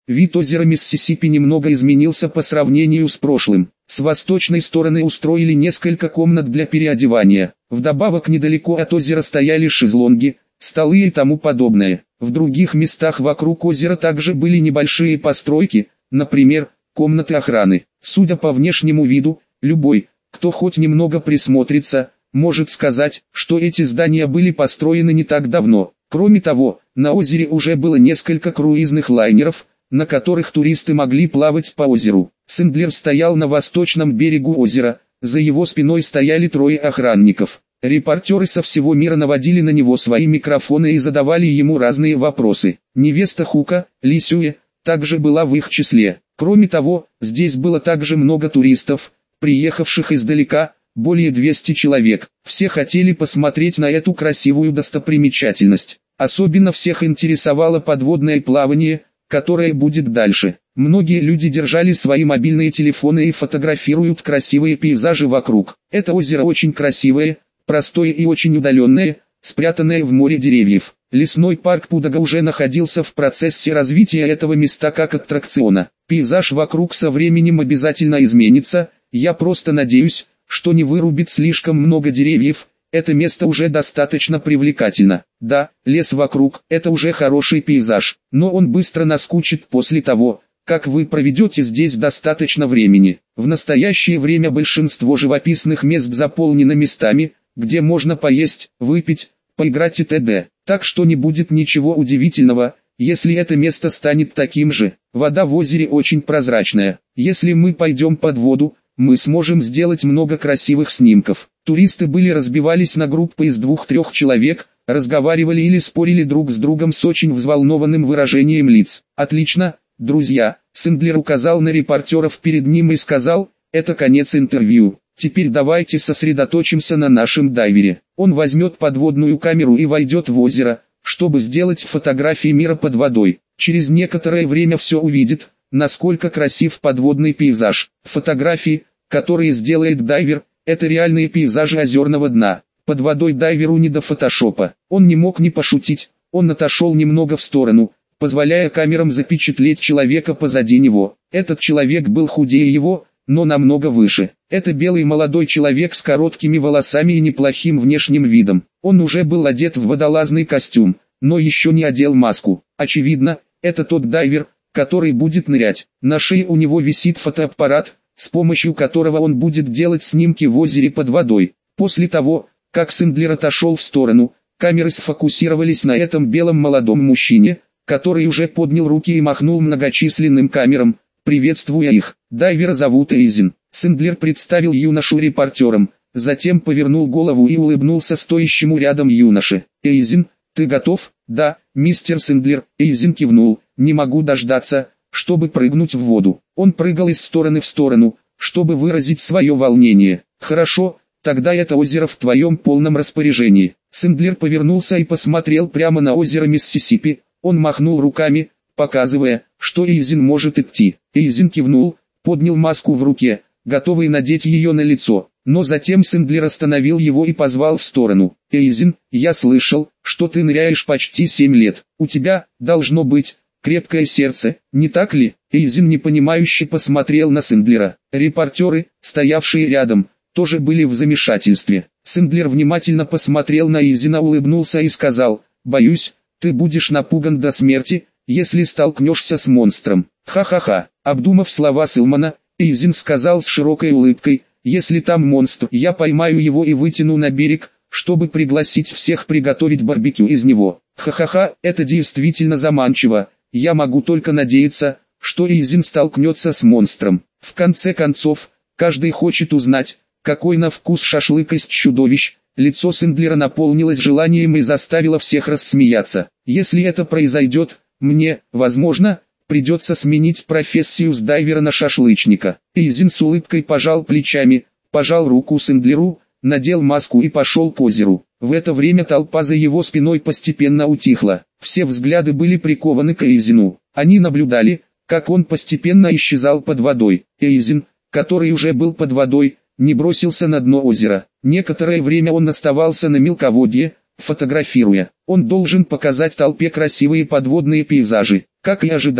Вид озера Миссисипи немного изменился по сравнению с прошлым. С восточной стороны устроили несколько комнат для переодевания. Вдобавок недалеко от озера стояли шезлонги, столы и тому подобное. В других местах вокруг озера также были небольшие постройки, например, комнаты охраны. Судя по внешнему виду, любой, кто хоть немного присмотрится, может сказать, что эти здания были построены не так давно. Кроме того, на озере уже было несколько круизных лайнеров, на которых туристы могли плавать по озеру. Сэндлер стоял на восточном берегу озера, за его спиной стояли трое охранников. Репортеры со всего мира наводили на него свои микрофоны и задавали ему разные вопросы. Невеста Хука, Ли Сюэ, также была в их числе. Кроме того, здесь было также много туристов, приехавших издалека, более 200 человек. Все хотели посмотреть на эту красивую достопримечательность. Особенно всех интересовало подводное плавание, которое будет дальше. Многие люди держали свои мобильные телефоны и фотографируют красивые пейзажи вокруг. Это озеро очень красивое, простое и очень удаленное, спрятанное в море деревьев. Лесной парк Пудага уже находился в процессе развития этого места как аттракциона. Пейзаж вокруг со временем обязательно изменится, я просто надеюсь, что не вырубит слишком много деревьев. Это место уже достаточно привлекательно. Да, лес вокруг – это уже хороший пейзаж, но он быстро наскучит после того, как вы проведете здесь достаточно времени. В настоящее время большинство живописных мест заполнено местами, где можно поесть, выпить, поиграть и т.д. Так что не будет ничего удивительного, если это место станет таким же. Вода в озере очень прозрачная. Если мы пойдем под воду, мы сможем сделать много красивых снимков. Туристы разбивались на группы из 2-3 человек, разговаривали или спорили друг с другом с очень взволнованным выражением лиц. «Отлично, друзья», Сэндлер указал на репортеров перед ним и сказал, «это конец интервью. Теперь давайте сосредоточимся на нашем дайвере. Он возьмет подводную камеру и войдет в озеро, чтобы сделать фотографии мира под водой. Через некоторое время все увидит, насколько красив подводный пейзаж. Фотографии, которые сделает дайвер, это реальные пейзажи озерного дна. Под водой дайверу не до фотошопа. Он не мог не пошутить, он отошел немного в сторону, позволяя камерам запечатлеть человека позади него. Этот человек был худее его, но намного выше. Это белый молодой человек с короткими волосами и неплохим внешним видом. Он уже был одет в водолазный костюм, но еще не одел маску. Очевидно, это тот дайвер, который будет нырять. На шее у него висит фотоаппарат, с помощью которого он будет делать снимки в озере под водой. После того, как Сэндлер отошел в сторону, камеры сфокусировались на этом белом молодом мужчине, который уже поднял руки и махнул многочисленным камерам, приветствуя их. Дайвера зовут Эйзен. Сэндлер представил юношу репортерам, затем повернул голову и улыбнулся стоящему рядом юноше. «Эйзен, ты готов?» «Да, мистер Сэндлер», Эйзен кивнул, «не могу дождаться, чтобы прыгнуть в воду». Он прыгал из стороны в сторону, чтобы выразить свое волнение. «Хорошо, тогда это озеро в твоем полном распоряжении». Сэндлер повернулся и посмотрел прямо на озеро Миссисипи. Он махнул руками, показывая, что Эйзен может идти. Эйзен кивнул, поднял маску в руке, готовый надеть ее на лицо. Но затем Сэндлер остановил его и позвал в сторону. «Эйзен, я слышал, что ты ныряешь почти 7 лет. У тебя, должно быть, крепкое сердце, не так ли?» Эйзен непонимающе посмотрел на Сэндлера. Репортеры, стоявшие рядом, тоже были в замешательстве. Сэндлер внимательно посмотрел на Эйзена, улыбнулся и сказал, «Боюсь, ты будешь напуган до смерти, если столкнешься с монстром». «Ха-ха-ха». Обдумав слова Сылмана, Эйзен сказал с широкой улыбкой, «Если там монстр, я поймаю его и вытяну на берег, чтобы пригласить всех приготовить барбекю из него». «Ха-ха-ха, это действительно заманчиво. Я могу только надеяться, что Эйзен столкнется с монстром. В конце концов, каждый хочет узнать, какой на вкус шашлык из чудовищ». Лицо Сэндлера наполнилось желанием и заставило всех рассмеяться. «Если это произойдет, мне, возможно, придется сменить профессию с дайвера на шашлычника». Эйзен с улыбкой пожал плечами, пожал руку Сэндлеру, надел маску и пошел к озеру. В это время толпа за его спиной постепенно утихла. Все взгляды были прикованы к Эйзену. Они наблюдали, как он постепенно исчезал под водой. Эйзен, который уже был под водой, не бросился на дно озера. Некоторое время он оставался на мелководье, фотографируя. Он должен показать толпе красивые подводные пейзажи. Как и ожидалось,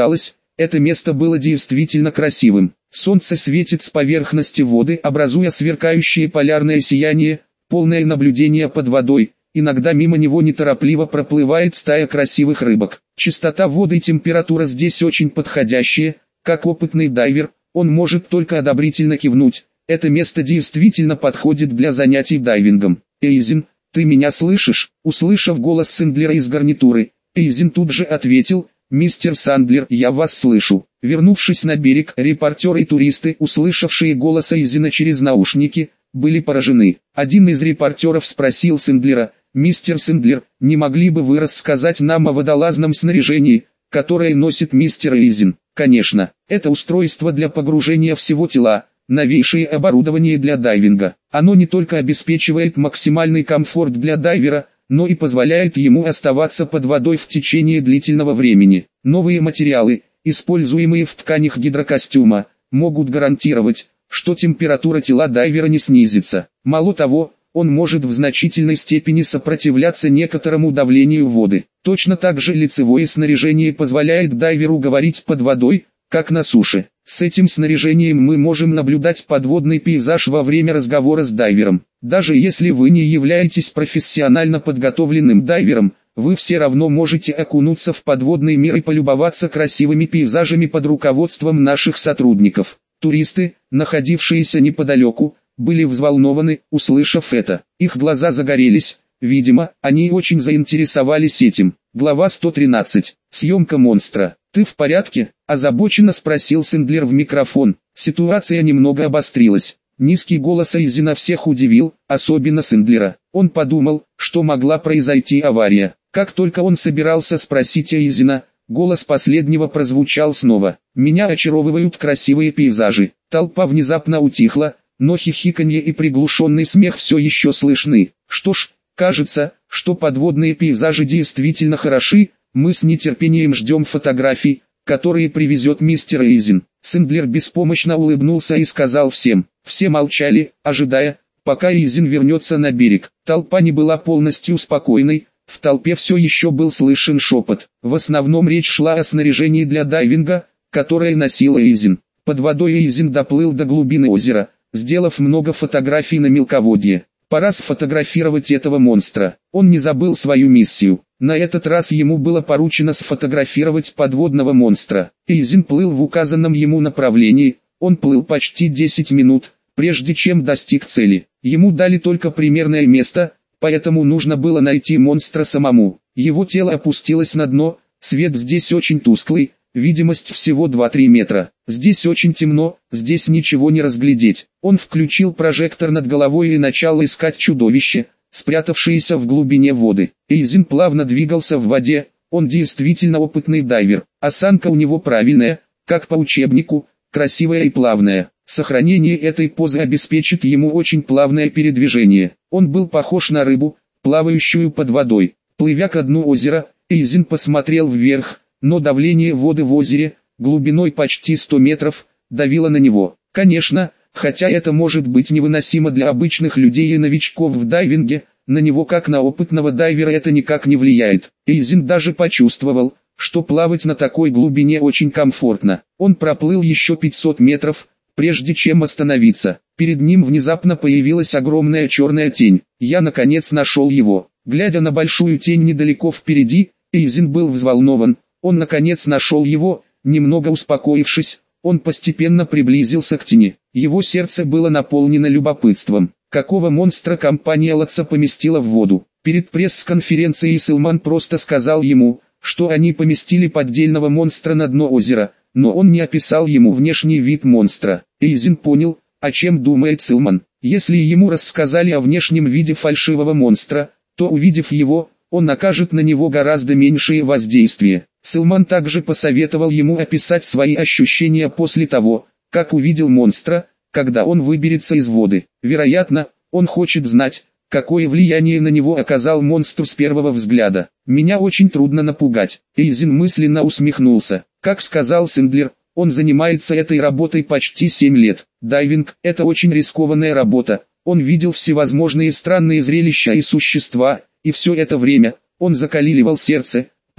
это место было действительно красивым. Солнце светит с поверхности воды, образуя сверкающее полярное сияние, полное наблюдения под водой. Иногда мимо него неторопливо проплывает стая красивых рыбок. Чистота воды и температура здесь очень подходящие. Как опытный дайвер, он может только одобрительно кивнуть. Это место действительно подходит для занятий дайвингом. «Эйзен, ты меня слышишь?» Услышав голос Сэндлера из гарнитуры, Эйзен тут же ответил: «Мистер Сандлер, я вас слышу». Вернувшись на берег, репортеры и туристы, услышавшие голос Эйзена через наушники, были поражены. Один из репортеров спросил Сэндлера: «Мистер Сэндлер, не могли бы вы рассказать нам о водолазном снаряжении, которое носит мистер Эйзен?» «Конечно, это устройство для погружения всего тела, новейшее оборудование для дайвинга. Оно не только обеспечивает максимальный комфорт для дайвера, но и позволяет ему оставаться под водой в течение длительного времени. Новые материалы, используемые в тканях гидрокостюма, могут гарантировать, что температура тела дайвера не снизится. Мало того, он может в значительной степени сопротивляться некоторому давлению воды. Точно так же лицевое снаряжение позволяет дайверу говорить под водой, как на суше. С этим снаряжением мы можем наблюдать подводный пейзаж во время разговора с дайвером. Даже если вы не являетесь профессионально подготовленным дайвером, вы все равно можете окунуться в подводный мир и полюбоваться красивыми пейзажами под руководством наших сотрудников. Туристы, находившиеся неподалеку, были взволнованы, услышав это. Их глаза загорелись, видимо, они очень заинтересовались этим. Глава 113. Съемка монстра. «Ты в порядке?» – озабоченно спросил Сэндлер в микрофон. Ситуация немного обострилась. Низкий голос Эйзена всех удивил, особенно Сэндлера. Он подумал, что могла произойти авария. Как только он собирался спросить Эйзена, голос последнего прозвучал снова. «Меня очаровывают красивые пейзажи». Толпа внезапно утихла, но хихиканье и приглушенный смех все еще слышны. «Что ж, кажется, что подводные пейзажи действительно хороши, мы с нетерпением ждем фотографий, которые привезет мистер Эйзен». Сэндлер беспомощно улыбнулся и сказал всем. Все молчали, ожидая, пока Эйзен вернется на берег. Толпа не была полностью спокойной, в толпе все еще был слышен шепот. В основном речь шла о снаряжении для дайвинга, которое носил Эйзен. Под водой Эйзен доплыл до глубины озера, сделав много фотографий на мелководье. Пора сфотографировать этого монстра. Он не забыл свою миссию. На этот раз ему было поручено сфотографировать подводного монстра. Эйзен плыл в указанном ему направлении. Он плыл почти 10 минут, прежде чем достиг цели. Ему дали только примерное место, поэтому нужно было найти монстра самому. Его тело опустилось на дно, свет здесь очень тусклый, видимость всего 2-3 метра. Здесь очень темно, здесь ничего не разглядеть. Он включил прожектор над головой и начал искать чудовище, спрятавшееся в глубине воды. Эйзен плавно двигался в воде, он действительно опытный дайвер. Осанка у него правильная, как по учебнику, красивая и плавная. Сохранение этой позы обеспечит ему очень плавное передвижение. Он был похож на рыбу, плавающую под водой. Плывя ко дну озера, Эйзен посмотрел вверх, но давление воды в озере, глубиной почти 100 метров, давило на него. Конечно, хотя это может быть невыносимо для обычных людей и новичков в дайвинге, на него как на опытного дайвера это никак не влияет. Эйзен даже почувствовал, что плавать на такой глубине очень комфортно. Он проплыл еще 500 метров, прежде чем остановиться. Перед ним внезапно появилась огромная черная тень. Я наконец нашел его. Глядя на большую тень недалеко впереди, Эйзен был взволнован. Он наконец нашел его, немного успокоившись, он постепенно приблизился к тени. Его сердце было наполнено любопытством. Какого монстра компания Лотца поместила в воду? Перед пресс-конференцией Сэлман просто сказал ему, что они поместили поддельного монстра на дно озера, но он не описал ему внешний вид монстра. Эйзен понял, о чем думает Сэлман. Если ему рассказали о внешнем виде фальшивого монстра, то увидев его, он окажет на него гораздо меньшее воздействие. Сэлман также посоветовал ему описать свои ощущения после того, как увидел монстра, когда он выберется из воды. Вероятно, он хочет знать, какое влияние на него оказал монстр с первого взгляда. «Меня очень трудно напугать», — Эйзен мысленно усмехнулся. Как сказал Сэндлер, он занимается этой работой почти 7 лет. Дайвинг — это очень рискованная работа. Он видел всевозможные странные зрелища и существа, и все это время, он закаливал сердце,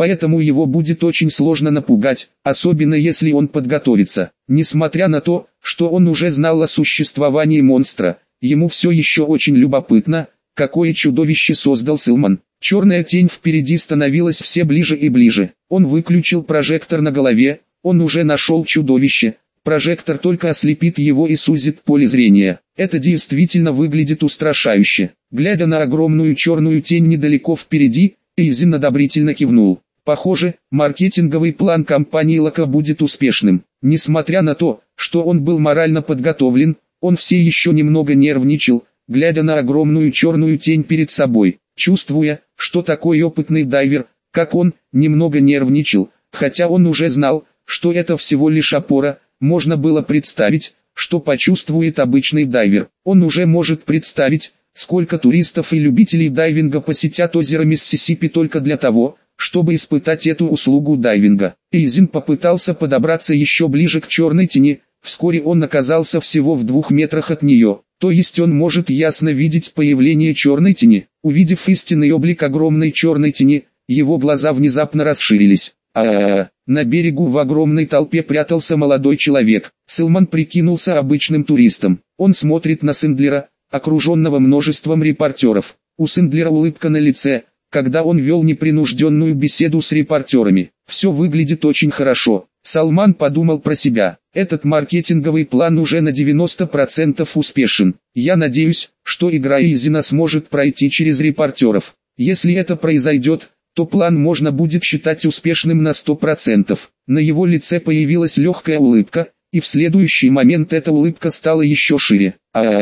поэтому его будет очень сложно напугать, особенно если он подготовится. Несмотря на то, что он уже знал о существовании монстра, ему все еще очень любопытно, какое чудовище создал Силман. Черная тень впереди становилась все ближе и ближе. Он выключил прожектор на голове, он уже нашел чудовище. Прожектор только ослепит его и сузит поле зрения. Это действительно выглядит устрашающе. Глядя на огромную черную тень недалеко впереди, Эйзен одобрительно кивнул. Похоже, маркетинговый план компании Лока будет успешным. Несмотря на то, что он был морально подготовлен, он все еще немного нервничал, глядя на огромную черную тень перед собой. Чувствуя, что такой опытный дайвер, как он, немного нервничал, хотя он уже знал, что это всего лишь опора, можно было представить, что почувствует обычный дайвер. Он уже может представить, сколько туристов и любителей дайвинга посетят озеро Миссисипи только для того, чтобы испытать эту услугу дайвинга. Эйзен попытался подобраться еще ближе к черной тени, вскоре он оказался всего в 2 метрах от нее. То есть он может ясно видеть появление черной тени. Увидев истинный облик огромной черной тени, его глаза внезапно расширились. На берегу в огромной толпе прятался молодой человек. Силман прикинулся обычным туристом. Он смотрит на Сэндлера, окруженного множеством репортеров. У Сэндлера улыбка на лице, когда он вел непринужденную беседу с репортерами. Все выглядит очень хорошо. Салман подумал про себя. Этот маркетинговый план уже на 90% успешен. Я надеюсь, что игра Эйзена сможет пройти через репортеров. Если это произойдет, то план можно будет считать успешным на 100%. На его лице появилась легкая улыбка, и в следующий момент эта улыбка стала еще шире.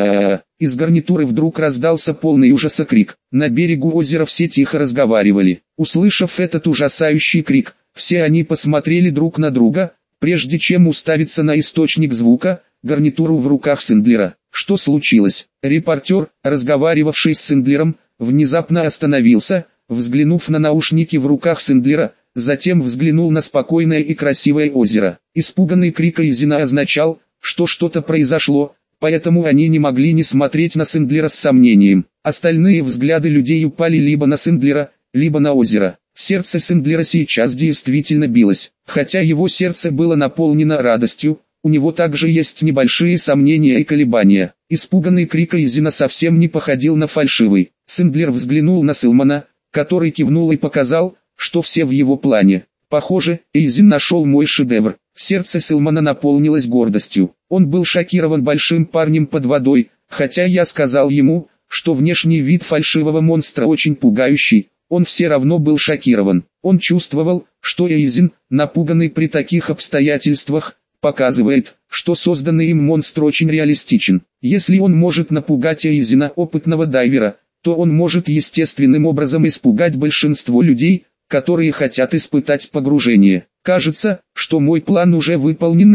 Из гарнитуры вдруг раздался полный ужаса крик. На берегу озера все тихо разговаривали. Услышав этот ужасающий крик, все они посмотрели друг на друга, прежде чем уставиться на источник звука, гарнитуру в руках Сэндлера. Что случилось? Репортер, разговаривавший с Сэндлером, внезапно остановился, взглянув на наушники в руках Сэндлера, затем взглянул на спокойное и красивое озеро. Испуганный крик Эйзена означал, что что-то произошло, поэтому они не могли не смотреть на Сэндлера с сомнением. Остальные взгляды людей упали либо на Сэндлера, либо на озеро. Сердце Сэндлера сейчас действительно билось. Хотя его сердце было наполнено радостью, у него также есть небольшие сомнения и колебания. Испуганный крик Эйзена совсем не походил на фальшивый. Сэндлер взглянул на Силмана, который кивнул и показал, что все в его плане. Похоже, Эйзен нашел мой шедевр. Сердце Силмана наполнилось гордостью. Он был шокирован большим парнем под водой, хотя я сказал ему, что внешний вид фальшивого монстра очень пугающий. Он все равно был шокирован. Он чувствовал, что Эйзен, напуганный при таких обстоятельствах, показывает, что созданный им монстр очень реалистичен. Если он может напугать Эйзена, опытного дайвера, то он может естественным образом испугать большинство людей, которые хотят испытать погружение. Кажется, что мой план уже выполнен на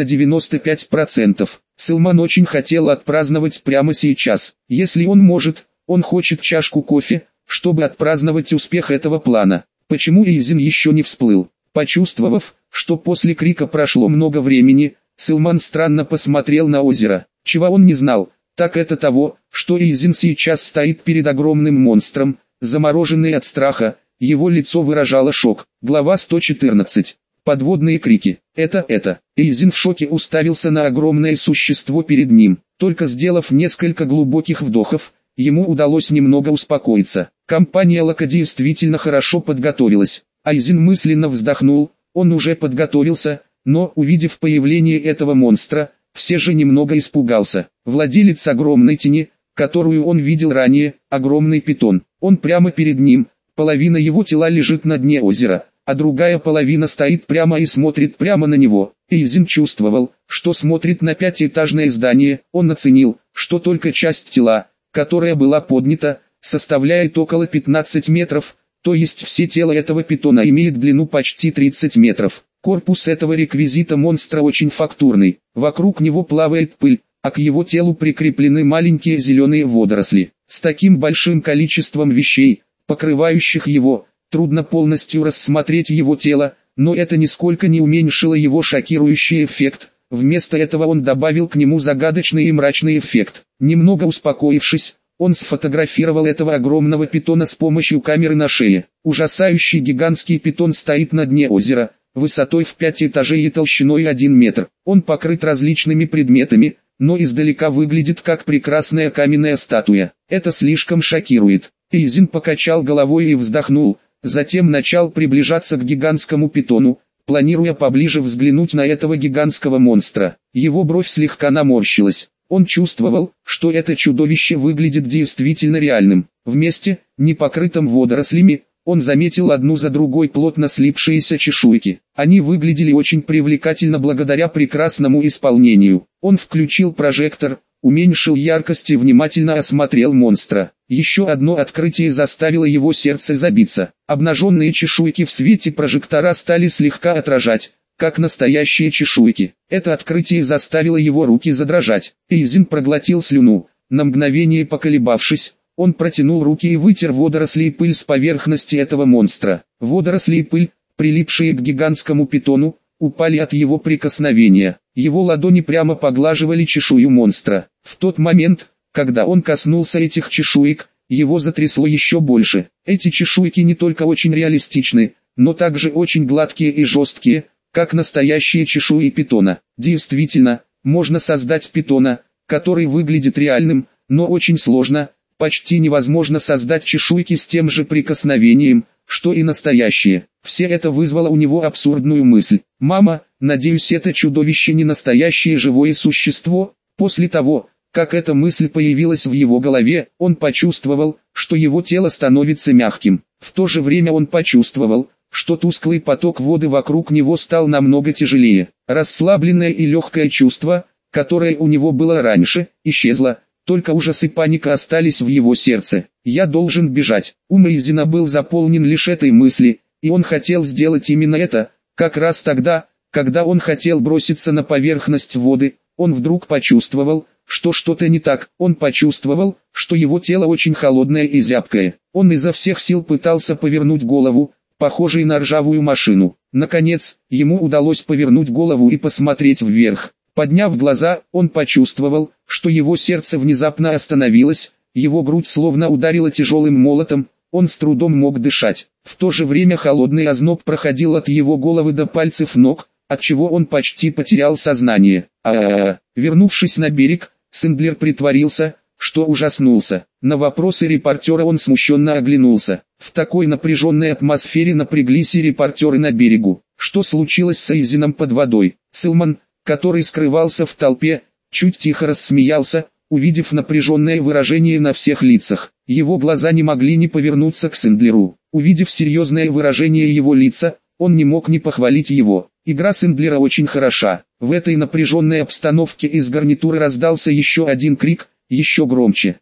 95%. Силман очень хотел отпраздновать прямо сейчас. Если он может, он хочет чашку кофе, чтобы отпраздновать успех этого плана. Почему Эйзен еще не всплыл? Почувствовав, что после крика прошло много времени, Силман странно посмотрел на озеро. Чего он не знал, так это того, что Эйзен сейчас стоит перед огромным монстром, замороженный от страха, его лицо выражало шок. Глава 114. Подводные крики. Это. Эйзен в шоке уставился на огромное существо перед ним. Только сделав несколько глубоких вдохов, ему удалось немного успокоиться. Компания Лока действительно хорошо подготовилась. Эйзен мысленно вздохнул, он уже подготовился, но, увидев появление этого монстра, все же немного испугался. Владелец огромной тени, которую он видел ранее, огромный питон. Он прямо перед ним, половина его тела лежит на дне озера, а другая половина стоит прямо и смотрит прямо на него. Эйзен чувствовал, что смотрит на 5-этажное здание. Он оценил, что только часть тела, которая была поднята, составляет около 15 метров, то есть все тело этого питона имеет длину почти 30 метров. Корпус этого реквизита монстра очень фактурный, вокруг него плавает пыль, а к его телу прикреплены маленькие зеленые водоросли. С таким большим количеством вещей, покрывающих его, трудно полностью рассмотреть его тело, но это нисколько не уменьшило его шокирующий эффект. Вместо этого он добавил к нему загадочный и мрачный эффект. Немного успокоившись, Он сфотографировал этого огромного питона с помощью камеры на шее. Ужасающий гигантский питон стоит на дне озера, высотой в 5 этажей и толщиной 1 метр. Он покрыт различными предметами, но издалека выглядит как прекрасная каменная статуя. Это слишком шокирует. Эйзен покачал головой и вздохнул, затем начал приближаться к гигантскому питону, планируя поближе взглянуть на этого гигантского монстра. Его бровь слегка наморщилась. Он чувствовал, что это чудовище выглядит действительно реальным. В месте, не покрытом водорослями, он заметил одну за другой плотно слипшиеся чешуйки. Они выглядели очень привлекательно благодаря прекрасному исполнению. Он включил прожектор, уменьшил яркость и внимательно осмотрел монстра. Еще одно открытие заставило его сердце забиться. Обнаженные чешуйки в свете прожектора стали слегка отражать, как настоящие чешуйки. Это открытие заставило его руки задрожать. Эйзен проглотил слюну. На мгновение поколебавшись, он протянул руки и вытер водоросли и пыль с поверхности этого монстра. Водоросли и пыль, прилипшие к гигантскому питону, упали от его прикосновения. Его ладони прямо поглаживали чешую монстра. В тот момент, когда он коснулся этих чешуек, его затрясло еще больше. Эти чешуйки не только очень реалистичны, но также очень гладкие и жесткие, как настоящие чешуи питона. Действительно, можно создать питона, который выглядит реальным, но очень сложно, почти невозможно создать чешуйки с тем же прикосновением, что и настоящие. Все это вызвало у него абсурдную мысль. «Мама, надеюсь, это чудовище не настоящее живое существо?» После того, как эта мысль появилась в его голове, он почувствовал, что его тело становится мягким. В то же время он почувствовал, что тусклый поток воды вокруг него стал намного тяжелее. Расслабленное и легкое чувство, которое у него было раньше, исчезло, только ужас и паника остались в его сердце. «Я должен бежать». Ум Эйзена был заполнен лишь этой мыслью, и он хотел сделать именно это. Как раз тогда, когда он хотел броситься на поверхность воды, он вдруг почувствовал, что что-то не так. Он почувствовал, что его тело очень холодное и зябкое. Он изо всех сил пытался повернуть голову, похожий на ржавую машину. Наконец, ему удалось повернуть голову и посмотреть вверх. Подняв глаза, он почувствовал, что его сердце внезапно остановилось, его грудь словно ударила тяжелым молотом, он с трудом мог дышать. В то же время холодный озноб проходил от его головы до пальцев ног, отчего он почти потерял сознание. Вернувшись на берег, Сэндлер притворился, что ужаснулся. На вопросы репортера он смущенно оглянулся. В такой напряженной атмосфере напряглись и репортеры на берегу. Что случилось с Эйзеном под водой? Сэлман, который скрывался в толпе, чуть тихо рассмеялся, увидев напряженное выражение на всех лицах. Его глаза не могли не повернуться к Сэндлеру. Увидев серьезное выражение его лица, он не мог не похвалить его. Игра Сэндлера очень хороша. В этой напряженной обстановке из гарнитуры раздался еще один крик, еще громче.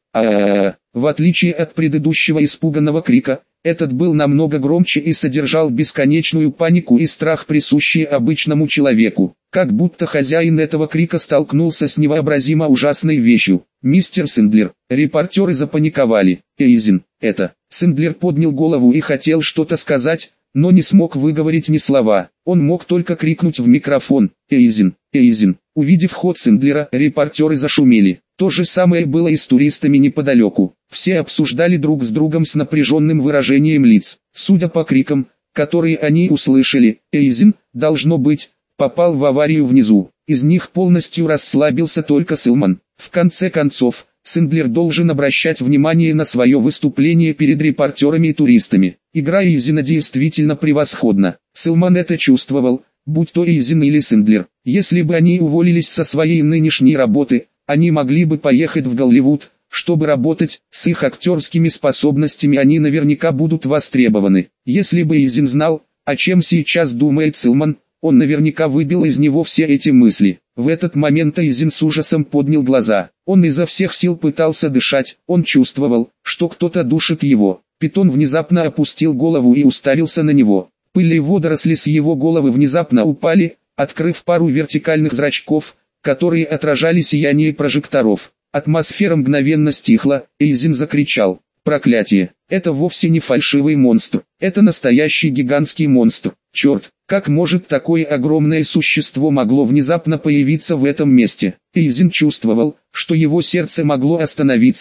В отличие от предыдущего испуганного крика, этот был намного громче и содержал бесконечную панику и страх, присущие обычному человеку. Как будто хозяин этого крика столкнулся с невообразимо ужасной вещью. «Мистер Сэндлер!» Репортеры запаниковали. «Эйзен, это...» Сэндлер поднял голову и хотел что-то сказать, но не смог выговорить ни слова. Он мог только крикнуть в микрофон: «Эйзен! Эйзен!». Увидев ход Сэндлера, репортеры зашумели. То же самое было и с туристами неподалеку. Все обсуждали друг с другом с напряженным выражением лиц. Судя по крикам, которые они услышали, Эйзен, должно быть, попал в аварию внизу. Из них полностью расслабился только Сэлман. В конце концов, Сэндлер должен обращать внимание на свое выступление перед репортерами и туристами. Игра Эйзена действительно превосходна. Сэлман это чувствовал, будь то Эйзен или Сэндлер. Если бы они уволились со своей нынешней работы, они могли бы поехать в Голливуд, чтобы работать. С их актерскими способностями они наверняка будут востребованы. Если бы Эйзен знал, о чем сейчас думает Сэлман, он наверняка выбил из него все эти мысли. В этот момент Эйзен с ужасом поднял глаза. Он изо всех сил пытался дышать. Он чувствовал, что кто-то душит его. Питон внезапно опустил голову и уставился на него. Пыль и водоросли с его головы внезапно упали, открыв пару вертикальных зрачков, которые отражали сияние прожекторов. Атмосфера мгновенно стихла, Эйзен закричал: «Проклятие! Это вовсе не фальшивый монстр, это настоящий гигантский монстр! Черт, как может такое огромное существо могло внезапно появиться в этом месте?» Эйзен чувствовал, что его сердце могло остановиться,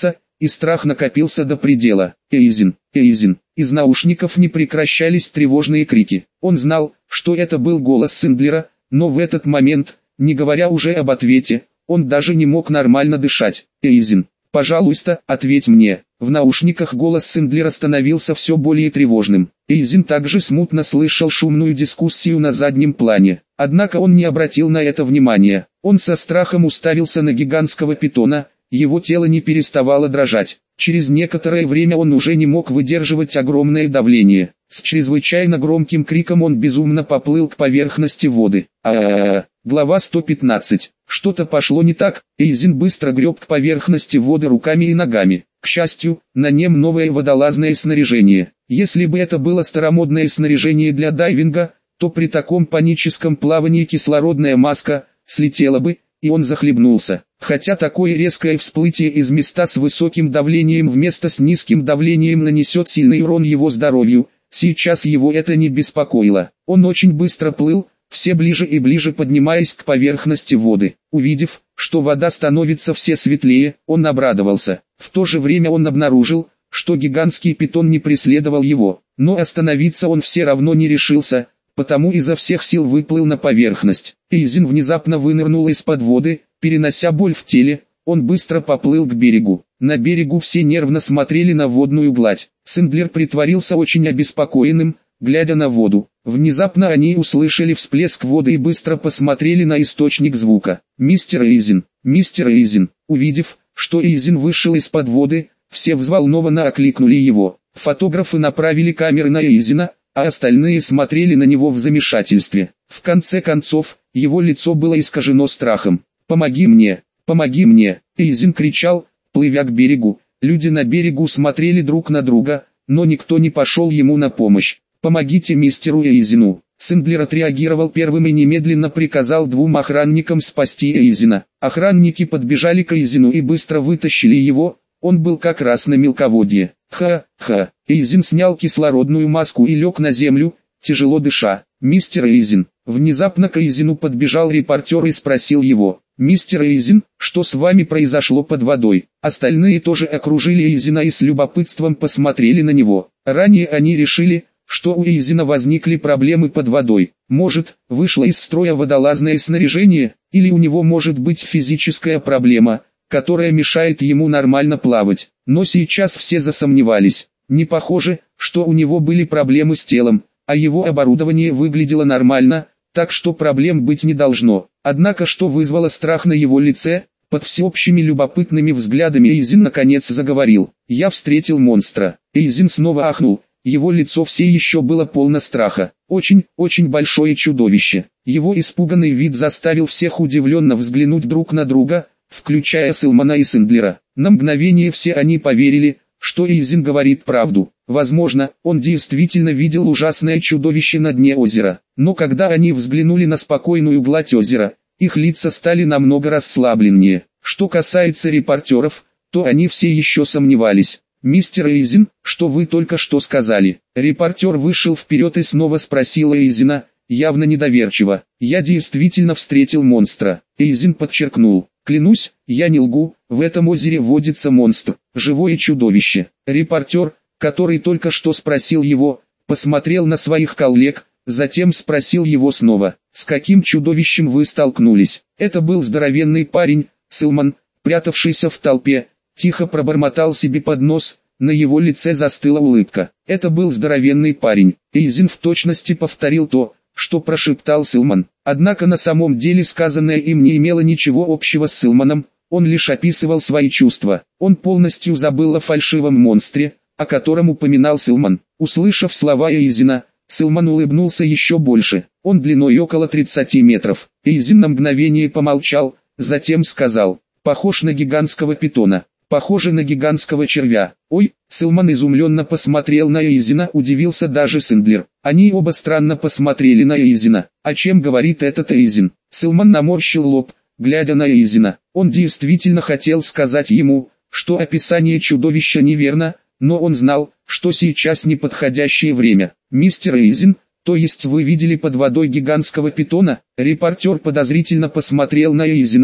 и страх накопился до предела. Эйзен, Эйзен. Из наушников не прекращались тревожные крики. Он знал, что это был голос Сэндлера, но в этот момент, не говоря уже об ответе, он даже не мог нормально дышать. Эйзен, пожалуйста, ответь мне. В наушниках голос Сэндлера становился все более тревожным. Эйзен также смутно слышал шумную дискуссию на заднем плане. Однако он не обратил на это внимания. Он со страхом уставился на гигантского питона, его тело не переставало дрожать. Через некоторое время он уже не мог выдерживать огромное давление. С чрезвычайно громким криком он безумно поплыл к поверхности воды. Глава 115. Что-то пошло не так, Эйзен быстро греб к поверхности воды руками и ногами. К счастью, на нем новое водолазное снаряжение. Если бы это было старомодное снаряжение для дайвинга, то при таком паническом плавании кислородная маска слетела бы, и он захлебнулся. Хотя такое резкое всплытие из места с высоким давлением вместо с низким давлением нанесет сильный урон его здоровью, сейчас его это не беспокоило. Он очень быстро плыл, все ближе и ближе поднимаясь к поверхности воды. Увидев, что вода становится все светлее, он обрадовался. В то же время он обнаружил, что гигантский питон не преследовал его, но остановиться он все равно не решился, потому изо всех сил выплыл на поверхность. Эйзен внезапно вынырнул из-под воды, перенося боль в теле, он быстро поплыл к берегу. На берегу все нервно смотрели на водную гладь. Сэндлер притворился очень обеспокоенным, глядя на воду. Внезапно они услышали всплеск воды и быстро посмотрели на источник звука. Мистер Эйзен. Увидев, что Эйзен вышел из-под воды, все взволнованно окликнули его. Фотографы направили камеры на Эйзена, а остальные смотрели на него в замешательстве. В конце концов, его лицо было искажено страхом. «Помоги мне! Помоги мне!» Эйзен кричал, плывя к берегу. Люди на берегу смотрели друг на друга, но никто не пошел ему на помощь. «Помогите мистеру Эйзену!» Сэндлер отреагировал первым и немедленно приказал двум охранникам спасти Эйзена. Охранники подбежали к Эйзену и быстро вытащили его, он был как раз на мелководье. Ха-ха! Эйзен снял кислородную маску и лег на землю, тяжело дыша. «Мистер Эйзен!» Внезапно к Эйзену подбежал репортер и спросил его. «Мистер Эйзен, что с вами произошло под водой?» Остальные тоже окружили Эйзена и с любопытством посмотрели на него. Ранее они решили, что у Эйзена возникли проблемы под водой. Может, вышло из строя водолазное снаряжение, или у него может быть физическая проблема, которая мешает ему нормально плавать. Но сейчас все засомневались. Не похоже, что у него были проблемы с телом, а его оборудование выглядело нормально, так что проблем быть не должно. Однако что вызвало страх на его лице? Под всеобщими любопытными взглядами Эйзен наконец заговорил. «Я встретил монстра». Эйзен снова ахнул. Его лицо все еще было полно страха. Очень большое чудовище. Его испуганный вид заставил всех удивленно взглянуть друг на друга, включая Сэлмана и Сэндлера. На мгновение все они поверили, что Эйзен говорит правду. Возможно, он действительно видел ужасное чудовище на дне озера. Но когда они взглянули на спокойную гладь озера, их лица стали намного расслабленнее. Что касается репортеров, то они все еще сомневались. «Мистер Эйзен, что вы только что сказали?» Репортер вышел вперед и снова спросил Эйзена, явно недоверчиво. «Я действительно встретил монстра». Эйзен подчеркнул. «Клянусь, я не лгу, в этом озере водится монстр, живое чудовище». Репортер, который только что спросил его, посмотрел на своих коллег, затем спросил его снова. «С каким чудовищем вы столкнулись?» Это был здоровенный парень, Сэлман, прятавшийся в толпе. Тихо пробормотал себе под нос, на его лице застыла улыбка. Это был здоровенный парень. Эйзен в точности повторил то, что прошептал Сэлман. Однако на самом деле сказанное им не имело ничего общего с Сэлманом, он лишь описывал свои чувства. Он полностью забыл о фальшивом монстре, о котором упоминал Сэлман. Услышав слова Эйзена, Сэлман улыбнулся еще больше. Он длиной около 30 метров. Эйзен на мгновение помолчал, затем сказал: «Похож на гигантского питона. Похоже на гигантского червя». «Ой!» Сэлман изумленно посмотрел на Эйзена, удивился даже Сэндлер. Они оба странно посмотрели на Эйзена. «О чем говорит этот Эйзен?» Сэлман наморщил лоб, глядя на Эйзена. Он действительно хотел сказать ему, что описание чудовища неверно, но он знал, что сейчас неподходящее время. «Мистер Эйзен, то есть вы видели под водой гигантского питона?» Репортер подозрительно посмотрел на Эйзена,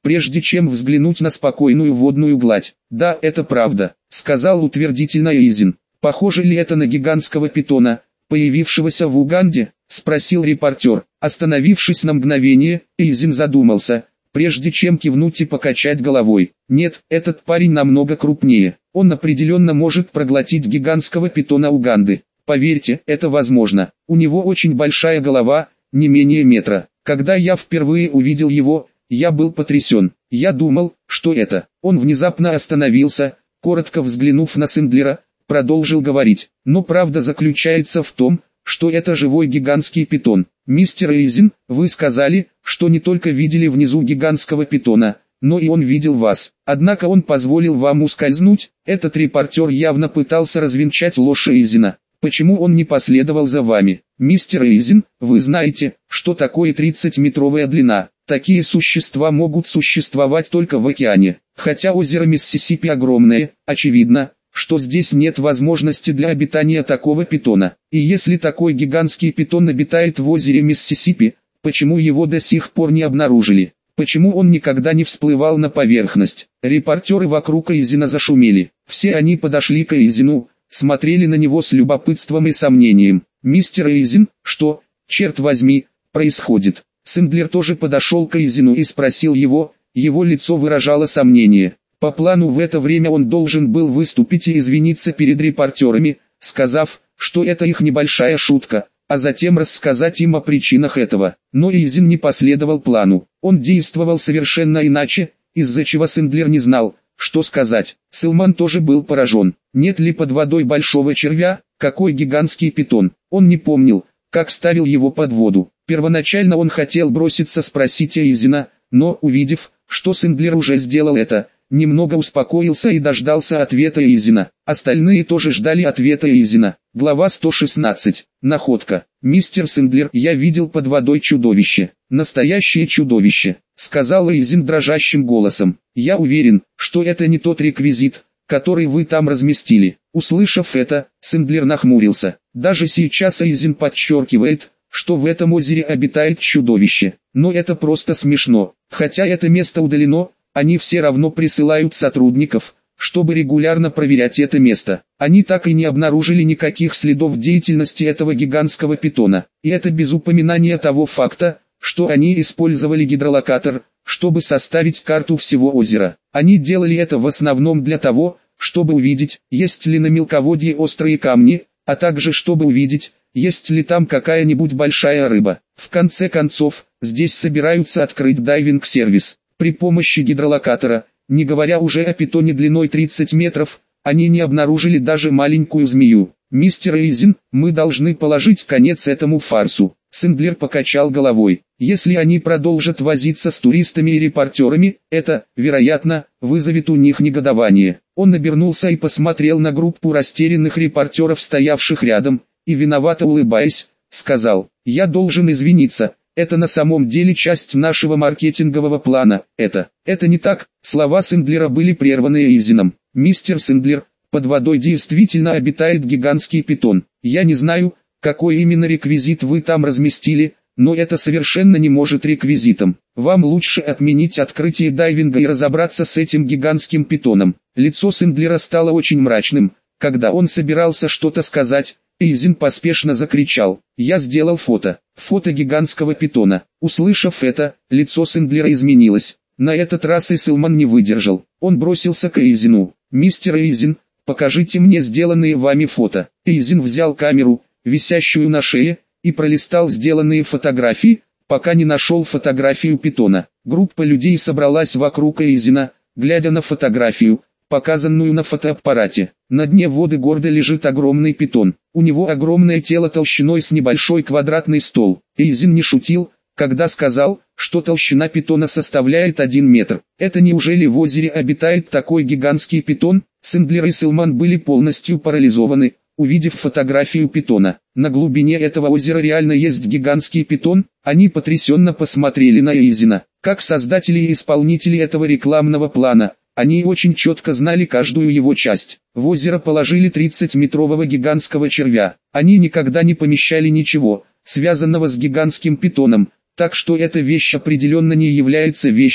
прежде чем взглянуть на спокойную водную гладь. «Да, это правда», — сказал утвердительно Эйзен. «Похоже ли это на гигантского питона, появившегося в Уганде?» — спросил репортер. Остановившись на мгновение, Эйзен задумался, прежде чем кивнуть и покачать головой. «Нет, этот парень намного крупнее. Он определенно может проглотить гигантского питона Уганды. Поверьте, это возможно. У него очень большая голова, не менее метра. Когда я впервые увидел его, я был потрясен. Я думал, что это». Он внезапно остановился, коротко взглянув на Сэндлера, продолжил говорить. «Но правда заключается в том, что это живой гигантский питон. Мистер Эйзен, вы сказали, что не только видели внизу гигантского питона, но и он видел вас. Однако он позволил вам ускользнуть». Этот репортер явно пытался развенчать ложь Эйзена. «Почему он не последовал за вами? Мистер Эйзен, вы знаете, что такое 30-метровая длина. Такие существа могут существовать только в океане. Хотя озеро Миссисипи огромное, очевидно, что здесь нет возможности для обитания такого питона. И если такой гигантский питон обитает в озере Миссисипи, почему его до сих пор не обнаружили? Почему он никогда не всплывал на поверхность?» Репортеры вокруг Эйзена зашумели. Все они подошли к Эйзену, смотрели на него с любопытством и сомнением. «Мистер Эйзен, что, черт возьми, происходит?» Сэндлер тоже подошел к Эйзену и спросил его лицо выражало сомнение. По плану в это время он должен был выступить и извиниться перед репортерами, сказав, что это их небольшая шутка, а затем рассказать им о причинах этого. Но Эйзен не последовал плану. Он действовал совершенно иначе, из-за чего Сэндлер не знал, что сказать. Сэлман тоже был поражен. Нет ли под водой большого червя? Какой гигантский питон? Он не помнил, как ставил его под воду. Первоначально он хотел броситься спросить Эйзена, но увидев, что Сэндлер уже сделал это, немного успокоился и дождался ответа Эйзена. Остальные тоже ждали ответа Эйзена. Глава 116. Находка. «Мистер Сэндлер, я видел под водой чудовище. Настоящее чудовище», — сказал Эйзен дрожащим голосом. «Я уверен, что это не тот реквизит, который вы там разместили». Услышав это, Сэндлер нахмурился. Даже сейчас Эйзен подчеркивает, что в этом озере обитает чудовище. Но это просто смешно. Хотя это место удалено, они все равно присылают сотрудников, чтобы регулярно проверять это место. Они так и не обнаружили никаких следов деятельности этого гигантского питона. И это без упоминания того факта, что они использовали гидролокатор, чтобы составить карту всего озера. Они делали это в основном для того, чтобы увидеть, есть ли на мелководье острые камни, а также чтобы увидеть, есть ли там какая-нибудь большая рыба. В конце концов, здесь собираются открыть дайвинг-сервис. При помощи гидролокатора, не говоря уже о питоне длиной 30 метров, они не обнаружили даже маленькую змею. «Мистер Эйзен, мы должны положить конец этому фарсу». Сэндлер покачал головой. «Если они продолжат возиться с туристами и репортерами, это, вероятно, вызовет у них негодование». Он обернулся и посмотрел на группу растерянных репортеров, стоявших рядом, и виновато улыбаясь, сказал: «Я должен извиниться, это на самом деле часть нашего маркетингового плана, это не так». Слова Сэндлера были прерваны Эйзеном. «Мистер Сэндлер, под водой действительно обитает гигантский питон. Я не знаю, какой именно реквизит вы там разместили, но это совершенно не может реквизитом. Вам лучше отменить открытие дайвинга и разобраться с этим гигантским питоном». Лицо Сэндлера стало очень мрачным, когда он собирался что-то сказать. Эйзен поспешно закричал: «Я сделал фото гигантского питона». Услышав это, лицо Сэндлера изменилось. На этот раз и Сэлман не выдержал. Он бросился к Эйзену. «Мистер Эйзен, покажите мне сделанные вами фото». Эйзен взял камеру, висящую на шее, и пролистал сделанные фотографии, пока не нашел фотографию питона. Группа людей собралась вокруг Эйзена, глядя на фотографию, показанную на фотоаппарате. На дне воды гордо лежит огромный питон. У него огромное тело толщиной с небольшой квадратный стол. Эйзен не шутил, когда сказал, что толщина питона составляет 1 метр. Это неужели в озере обитает такой гигантский питон? Сэндлер и Сэлман были полностью парализованы, увидев фотографию питона. На глубине этого озера реально есть гигантский питон. Они потрясенно посмотрели на Эйзена. Как создатели и исполнители этого рекламного плана, они очень четко знали каждую его часть. В озеро положили 30-метрового гигантского червя. Они никогда не помещали ничего, связанного с гигантским питоном, так что эта вещь определенно не является вещью,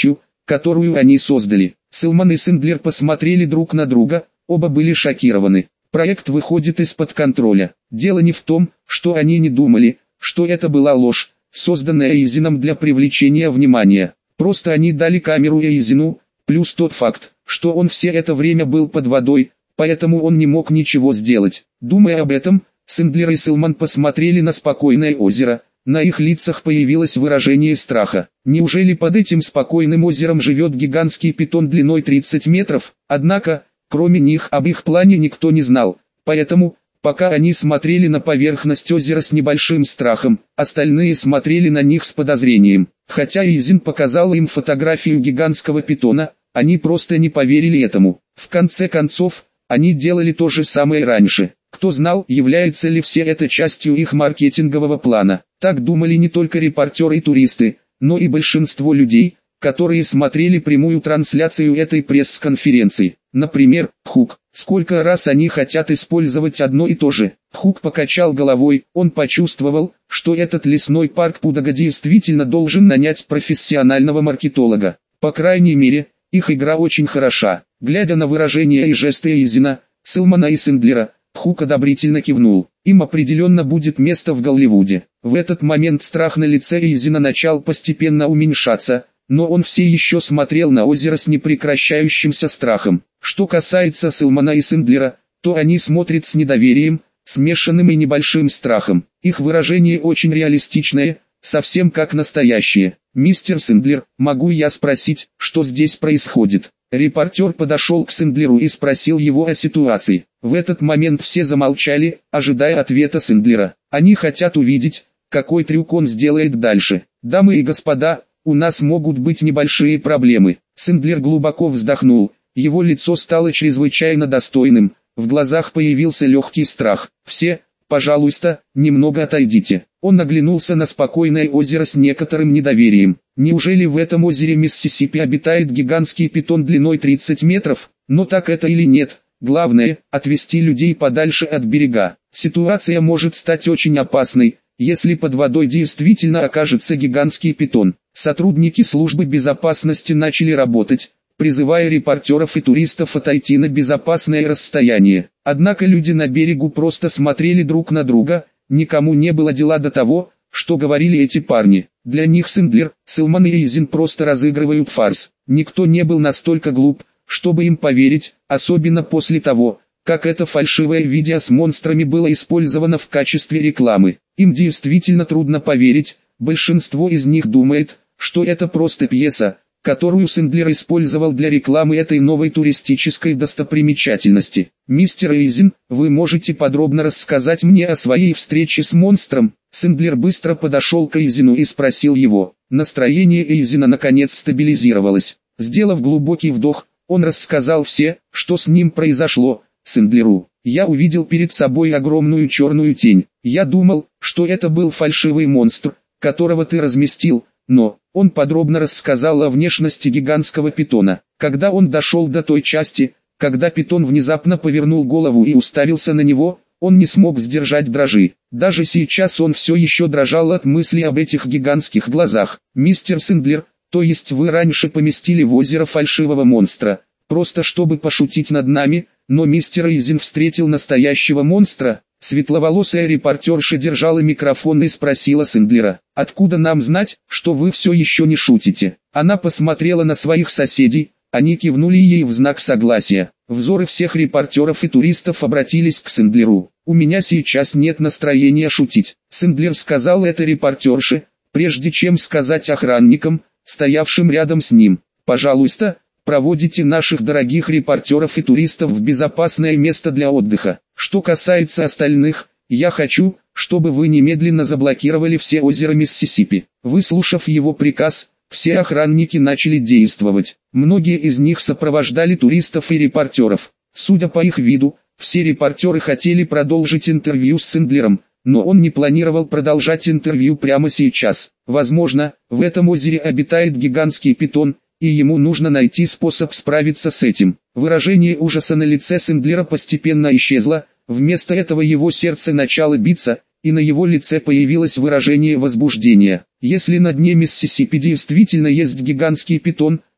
которую они создали. Силман и Сэндлер посмотрели друг на друга, оба были шокированы. Проект выходит из-под контроля. Дело не в том, что они не думали, что это была ложь, созданная Эйзеном для привлечения внимания. Просто они дали камеру Эйзену, плюс тот факт, что он все это время был под водой, поэтому он не мог ничего сделать. Думая об этом, Сэндлер и Силман посмотрели на спокойное озеро. На их лицах появилось выражение страха. Неужели под этим спокойным озером живет гигантский питон длиной 30 метров? Однако, кроме них об их плане никто не знал. Поэтому, пока они смотрели на поверхность озера с небольшим страхом, остальные смотрели на них с подозрением. Хотя Эйзен показал им фотографию гигантского питона, они просто не поверили этому. В конце концов, они делали то же самое раньше. Кто знал, является ли все это частью их маркетингового плана. Так думали не только репортеры и туристы, но и большинство людей, которые смотрели прямую трансляцию этой пресс-конференции. Например, Хук. Сколько раз они хотят использовать одно и то же? Хук покачал головой, он почувствовал, что этот лесной парк Пудога действительно должен нанять профессионального маркетолога. По крайней мере, их игра очень хороша. Глядя на выражения и жесты Эйзена, Силмана и Сэндлера, Хук одобрительно кивнул. Им определенно будет место в Голливуде. В этот момент страх на лице Эйзена начал постепенно уменьшаться, но он все еще смотрел на озеро с непрекращающимся страхом. Что касается Силмана и Сэндлера, то они смотрят с недоверием, смешанным и небольшим страхом. Их выражение очень реалистичное, совсем как настоящее. «Мистер Сэндлер, могу я спросить, что здесь происходит?» Репортер подошел к Сэндлеру и спросил его о ситуации. В этот момент все замолчали, ожидая ответа Сэндлера. Они хотят увидеть, какой трюк он сделает дальше. «Дамы и господа, у нас могут быть небольшие проблемы». Сэндлер глубоко вздохнул, его лицо стало чрезвычайно достойным, в глазах появился легкий страх. «Все, пожалуйста, немного отойдите». Он оглянулся на спокойное озеро с некоторым недоверием. Неужели в этом озере Миссисипи обитает гигантский питон длиной 30 метров? Но так это или нет? Главное, отвести людей подальше от берега. Ситуация может стать очень опасной, если под водой действительно окажется гигантский питон. Сотрудники службы безопасности начали работать, призывая репортеров и туристов отойти на безопасное расстояние. Однако люди на берегу просто смотрели друг на друга, никому не было дела до того, что говорили эти парни. Для них Сэндлер, Силман и Эйзен просто разыгрывают фарс. Никто не был настолько глуп, чтобы им поверить, особенно после того, как это фальшивое видео с монстрами было использовано в качестве рекламы. Им действительно трудно поверить, большинство из них думает, что это просто пьеса, которую Сэндлер использовал для рекламы этой новой туристической достопримечательности. «Мистер Эйзен, вы можете подробно рассказать мне о своей встрече с монстром?» Сэндлер быстро подошел к Эйзену и спросил его. Настроение Эйзена наконец стабилизировалось. Сделав глубокий вдох, он рассказал все, что с ним произошло, Сэндлеру. «Я увидел перед собой огромную черную тень. Я думал, что это был фальшивый монстр, которого ты разместил, но...» Он подробно рассказал о внешности гигантского питона. Когда он дошел до той части, когда питон внезапно повернул голову и уставился на него, он не смог сдержать дрожи. Даже сейчас он все еще дрожал от мысли об этих гигантских глазах. «Мистер Сэндлер, то есть вы раньше поместили в озеро фальшивого монстра, просто чтобы пошутить над нами, но мистер Эйзен встретил настоящего монстра?» Светловолосая репортерша держала микрофон и спросила Сэндлера: «Откуда нам знать, что вы все еще не шутите?» Она посмотрела на своих соседей, они кивнули ей в знак согласия. Взоры всех репортеров и туристов обратились к Сэндлеру. «У меня сейчас нет настроения шутить», Сэндлер сказал это репортерше, прежде чем сказать охранникам, стоявшим рядом с ним: «Пожалуйста, проводите наших дорогих репортеров и туристов в безопасное место для отдыха. Что касается остальных, я хочу, чтобы вы немедленно заблокировали все озера Миссисипи». Выслушав его приказ, все охранники начали действовать. Многие из них сопровождали туристов и репортеров. Судя по их виду, все репортеры хотели продолжить интервью с Сэндлером, но он не планировал продолжать интервью прямо сейчас. Возможно, в этом озере обитает гигантский питон, и ему нужно найти способ справиться с этим. Выражение ужаса на лице Сэндлера постепенно исчезло, вместо этого его сердце начало биться, и на его лице появилось выражение возбуждения. Если на дне Миссисипи действительно есть гигантский питон,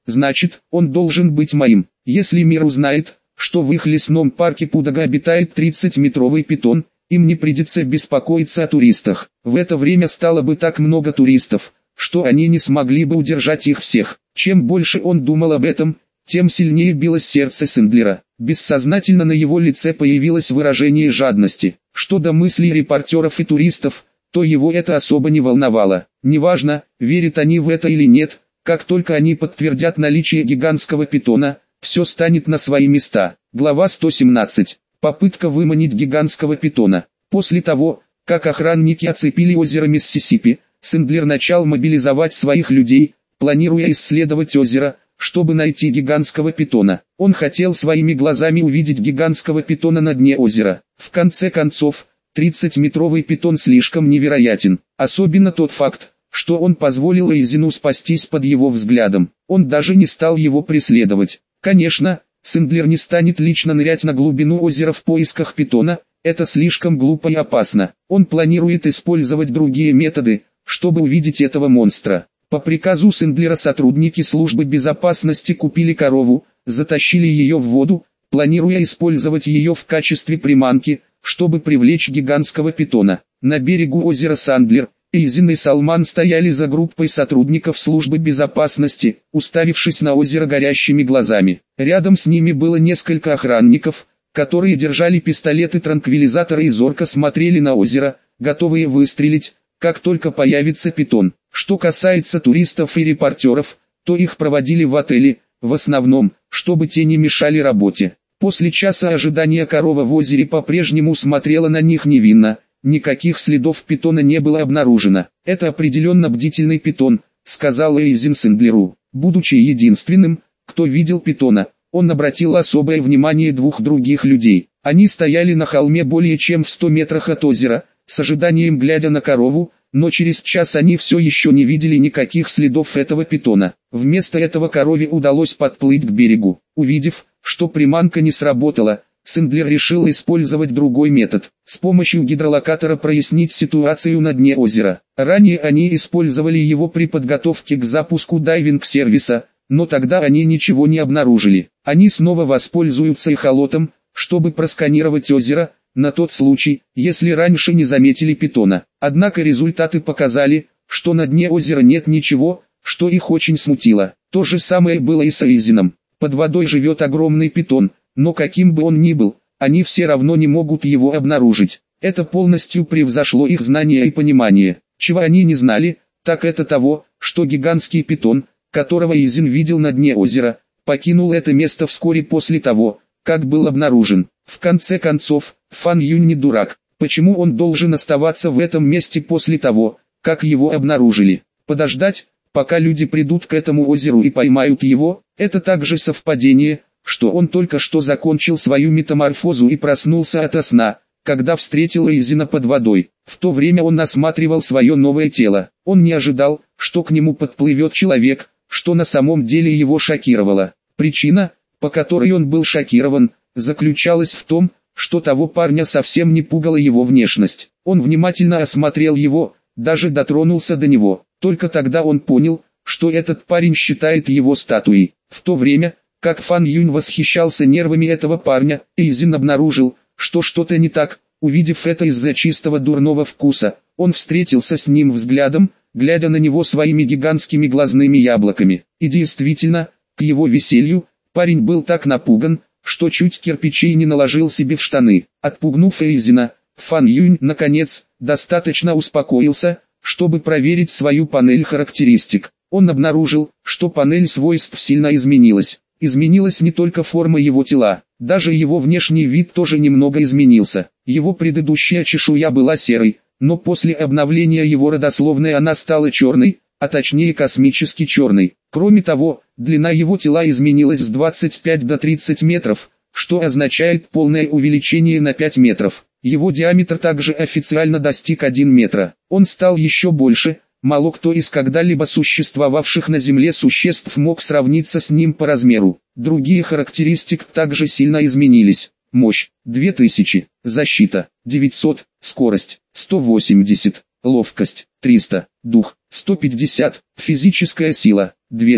значит, он должен быть моим. Если мир узнает, что в их лесном парке Пудога обитает 30-метровый питон, им не придется беспокоиться о туристах. В это время стало бы так много туристов, что они не смогли бы удержать их всех. Чем больше он думал об этом, тем сильнее билось сердце Сэндлера. Бессознательно на его лице появилось выражение жадности. Что до мыслей репортеров и туристов, то его это особо не волновало. Неважно, верят они в это или нет, как только они подтвердят наличие гигантского питона, все станет на свои места. Глава 117. Попытка выманить гигантского питона. После того, как охранники оцепили озеро Миссисипи, Сэндлер начал мобилизовать своих людей, планируя исследовать озеро, чтобы найти гигантского питона. Он хотел своими глазами увидеть гигантского питона на дне озера. В конце концов, 30-метровый питон слишком невероятен. Особенно тот факт, что он позволил Эйзену спастись под его взглядом. Он даже не стал его преследовать. Конечно, Сэндлер не станет лично нырять на глубину озера в поисках питона, это слишком глупо и опасно. Он планирует использовать другие методы, чтобы увидеть этого монстра. По приказу Сэндлера сотрудники службы безопасности купили корову, затащили ее в воду, планируя использовать ее в качестве приманки, чтобы привлечь гигантского питона. На берегу озера Сэндлер, Эйзен и Салман стояли за группой сотрудников службы безопасности, уставившись на озеро горящими глазами. Рядом с ними было несколько охранников, которые держали пистолеты-транквилизаторы и зорко смотрели на озеро, готовые выстрелить, как только появится питон. Что касается туристов и репортеров, то их проводили в отеле, в основном, чтобы те не мешали работе. После часа ожидания корова в озере по-прежнему смотрела на них невинно, никаких следов питона не было обнаружено. «Это определенно бдительный питон», — сказал Эйзен Сэндлеру. Будучи единственным, кто видел питона, он обратил особое внимание двух других людей. Они стояли на холме более чем в 100 метрах от озера, с ожиданием глядя на корову, но через час они все еще не видели никаких следов этого питона. Вместо этого корове удалось подплыть к берегу. Увидев, что приманка не сработала, Сэндлер решил использовать другой метод. С помощью гидролокатора прояснить ситуацию на дне озера. Ранее они использовали его при подготовке к запуску дайвинг-сервиса, но тогда они ничего не обнаружили. Они снова воспользуются эхолотом, чтобы просканировать озеро, на тот случай, если раньше не заметили питона. Однако результаты показали, что на дне озера нет ничего, что их очень смутило. То же самое было и с Эйзеном. Под водой живет огромный питон, но каким бы он ни был, они все равно не могут его обнаружить. Это полностью превзошло их знания и понимание. Чего они не знали, так это того, что гигантский питон, которого Эйзен видел на дне озера, покинул это место вскоре после того, как был обнаружен. В конце концов, Фан Юнь не дурак. Почему он должен оставаться в этом месте после того, как его обнаружили? Подождать, пока люди придут к этому озеру и поймают его, это также совпадение, что он только что закончил свою метаморфозу и проснулся ото сна, когда встретил Эйзена под водой. В то время он осматривал свое новое тело. Он не ожидал, что к нему подплывет человек, что на самом деле его шокировало. Причина, по которой он был шокирован, заключалась в том, что того парня совсем не пугала его внешность. Он внимательно осмотрел его, даже дотронулся до него. Только тогда он понял, что этот парень считает его статуей. В то время, как Фан Юнь восхищался нервами этого парня, Эйзен обнаружил, что что-то не так. Увидев это из-за чистого дурного вкуса, он встретился с ним взглядом, глядя на него своими гигантскими глазными яблоками. И действительно, к его веселью, парень был так напуган, что чуть кирпичей не наложил себе в штаны. Отпугнув Эйзена, Фан Юнь, наконец, достаточно успокоился, чтобы проверить свою панель характеристик. Он обнаружил, что панель свойств сильно изменилась. Изменилась не только форма его тела, даже его внешний вид тоже немного изменился. Его предыдущая чешуя была серой, но после обновления его родословной она стала черной, а точнее космически черной. Кроме того, длина его тела изменилась с 25 до 30 метров, что означает полное увеличение на 5 метров. Его диаметр также официально достиг 1 метра. Он стал еще больше, мало кто из когда-либо существовавших на Земле существ мог сравниться с ним по размеру. Другие характеристики также сильно изменились. Мощь – 2000, защита – 900, скорость – 180, ловкость – 300, дух – 150, физическая сила – 200,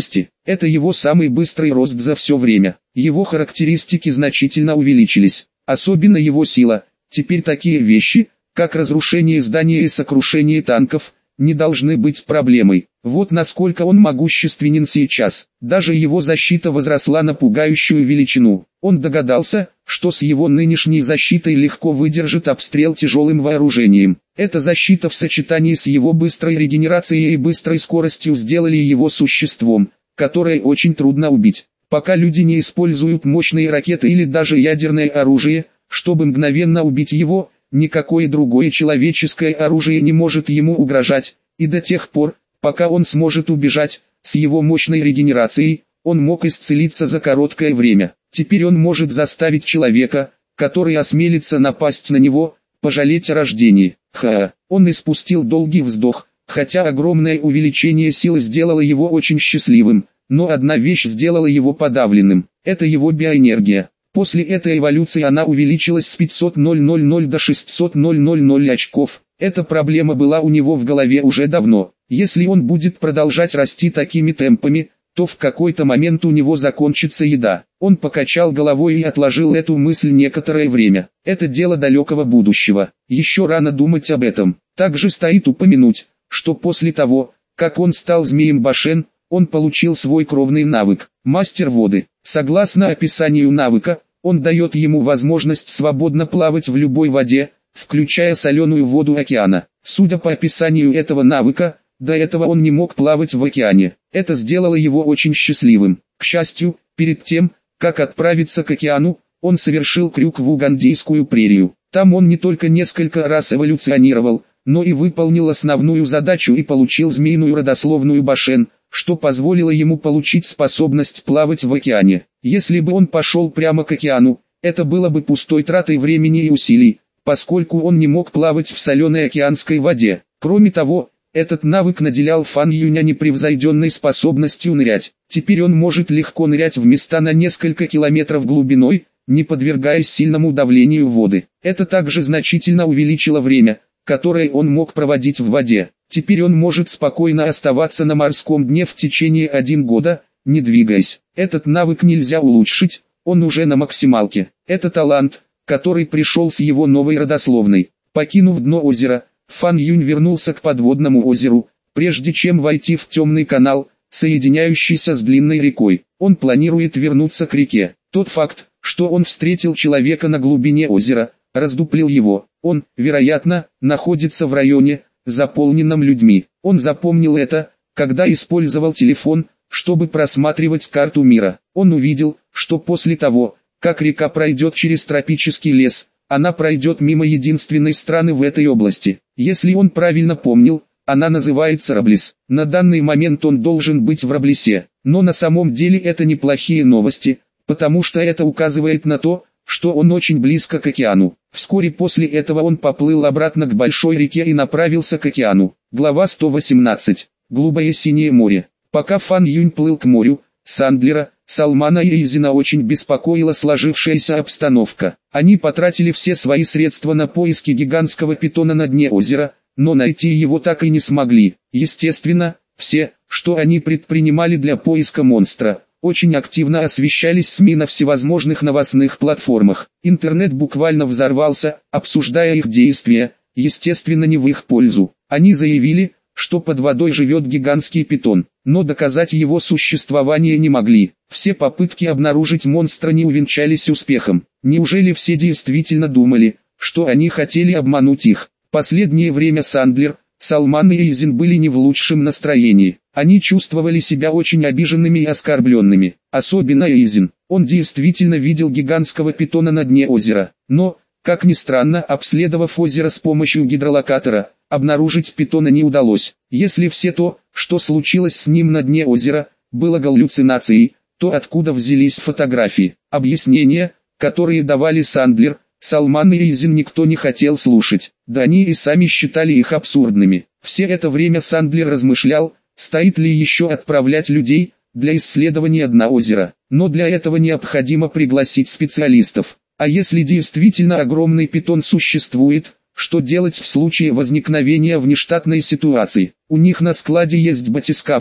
Это его самый быстрый рост за все время. Его характеристики значительно увеличились, особенно его сила. Теперь такие вещи, как разрушение зданий и сокрушение танков, не должны быть проблемой. Вот насколько он могущественен сейчас. Даже его защита возросла на пугающую величину. Он догадался, что с его нынешней защитой легко выдержит обстрел тяжелым вооружением. Эта защита в сочетании с его быстрой регенерацией и быстрой скоростью сделали его существом, которое очень трудно убить. Пока люди не используют мощные ракеты или даже ядерное оружие, чтобы мгновенно убить его, никакое другое человеческое оружие не может ему угрожать, и до тех пор, пока он сможет убежать, с его мощной регенерацией, он мог исцелиться за короткое время. Теперь он может заставить человека, который осмелится напасть на него, пожалеть о рождении. Он испустил долгий вздох, хотя огромное увеличение силы сделало его очень счастливым, но одна вещь сделала его подавленным, это его биоэнергия. После этой эволюции она увеличилась с 500,000 до 600,000 очков. Эта проблема была у него в голове уже давно. Если он будет продолжать расти такими темпами, то в какой-то момент у него закончится еда. Он покачал головой и отложил эту мысль некоторое время. Это дело далекого будущего. Еще рано думать об этом. Также стоит упомянуть, что после того, как он стал змеем Башен, он получил свой кровный навык – мастер воды. Согласно описанию навыка, он дает ему возможность свободно плавать в любой воде, включая соленую воду океана. Судя по описанию этого навыка, до этого он не мог плавать в океане. Это сделало его очень счастливым. К счастью, перед тем, как отправиться к океану, он совершил крюк в Угандийскую прерию. Там он не только несколько раз эволюционировал, но и выполнил основную задачу и получил змеиную родословную Башен, что позволило ему получить способность плавать в океане. Если бы он пошел прямо к океану, это было бы пустой тратой времени и усилий, поскольку он не мог плавать в соленой океанской воде. Кроме того, этот навык наделял Фан Юня непревзойденной способностью нырять. Теперь он может легко нырять в места на несколько километров глубиной, не подвергаясь сильному давлению воды. Это также значительно увеличило время, которое он мог проводить в воде. Теперь он может спокойно оставаться на морском дне в течение 1 года, не двигаясь. Этот навык нельзя улучшить, он уже на максималке. Это талант, который пришел с его новой родословной. Покинув дно озера, Фан Юнь вернулся к подводному озеру, прежде чем войти в темный канал, соединяющийся с длинной рекой. Он планирует вернуться к реке. Тот факт, что он встретил человека на глубине озера, раздуплил его. Он, вероятно, находится в районе, заполненном людьми. Он запомнил это, когда использовал телефон, чтобы просматривать карту мира. Он увидел, что после того, как река пройдет через тропический лес, она пройдет мимо единственной страны в этой области. Если он правильно помнил, она называется Раблис. На данный момент он должен быть в Раблисе, но на самом деле это неплохие новости, потому что это указывает на то, что он очень близко к океану. Вскоре после этого он поплыл обратно к большой реке и направился к океану. Глава 118. Голубое синее море. Пока Фан Юнь плыл к морю, Сандлера, Салмана и Изина очень беспокоила сложившаяся обстановка. Они потратили все свои средства на поиски гигантского питона на дне озера, но найти его так и не смогли. Естественно, все, что они предпринимали для поиска монстра, очень активно освещались СМИ на всевозможных новостных платформах. Интернет буквально взорвался, обсуждая их действия, естественно не в их пользу. Они заявили, что под водой живет гигантский питон, но доказать его существование не могли. Все попытки обнаружить монстра не увенчались успехом. Неужели все действительно думали, что они хотели обмануть их? Последнее время Сандлер, Салман и Изин были не в лучшем настроении. Они чувствовали себя очень обиженными и оскорбленными. Особенно Изин. Он действительно видел гигантского питона на дне озера. Но, как ни странно, обследовав озеро с помощью гидролокатора, обнаружить питона не удалось. Если все то, что случилось с ним на дне озера, было галлюцинацией, то откуда взялись фотографии? Объяснения, которые давали Сандлер, Салман и Изин, никто не хотел слушать. Да они и сами считали их абсурдными. Все это время Сандлер размышлял, стоит ли еще отправлять людей для исследования дна озера. Но для этого необходимо пригласить специалистов. А если действительно огромный питон существует, что делать в случае возникновения внештатной ситуации? У них на складе есть батискаф,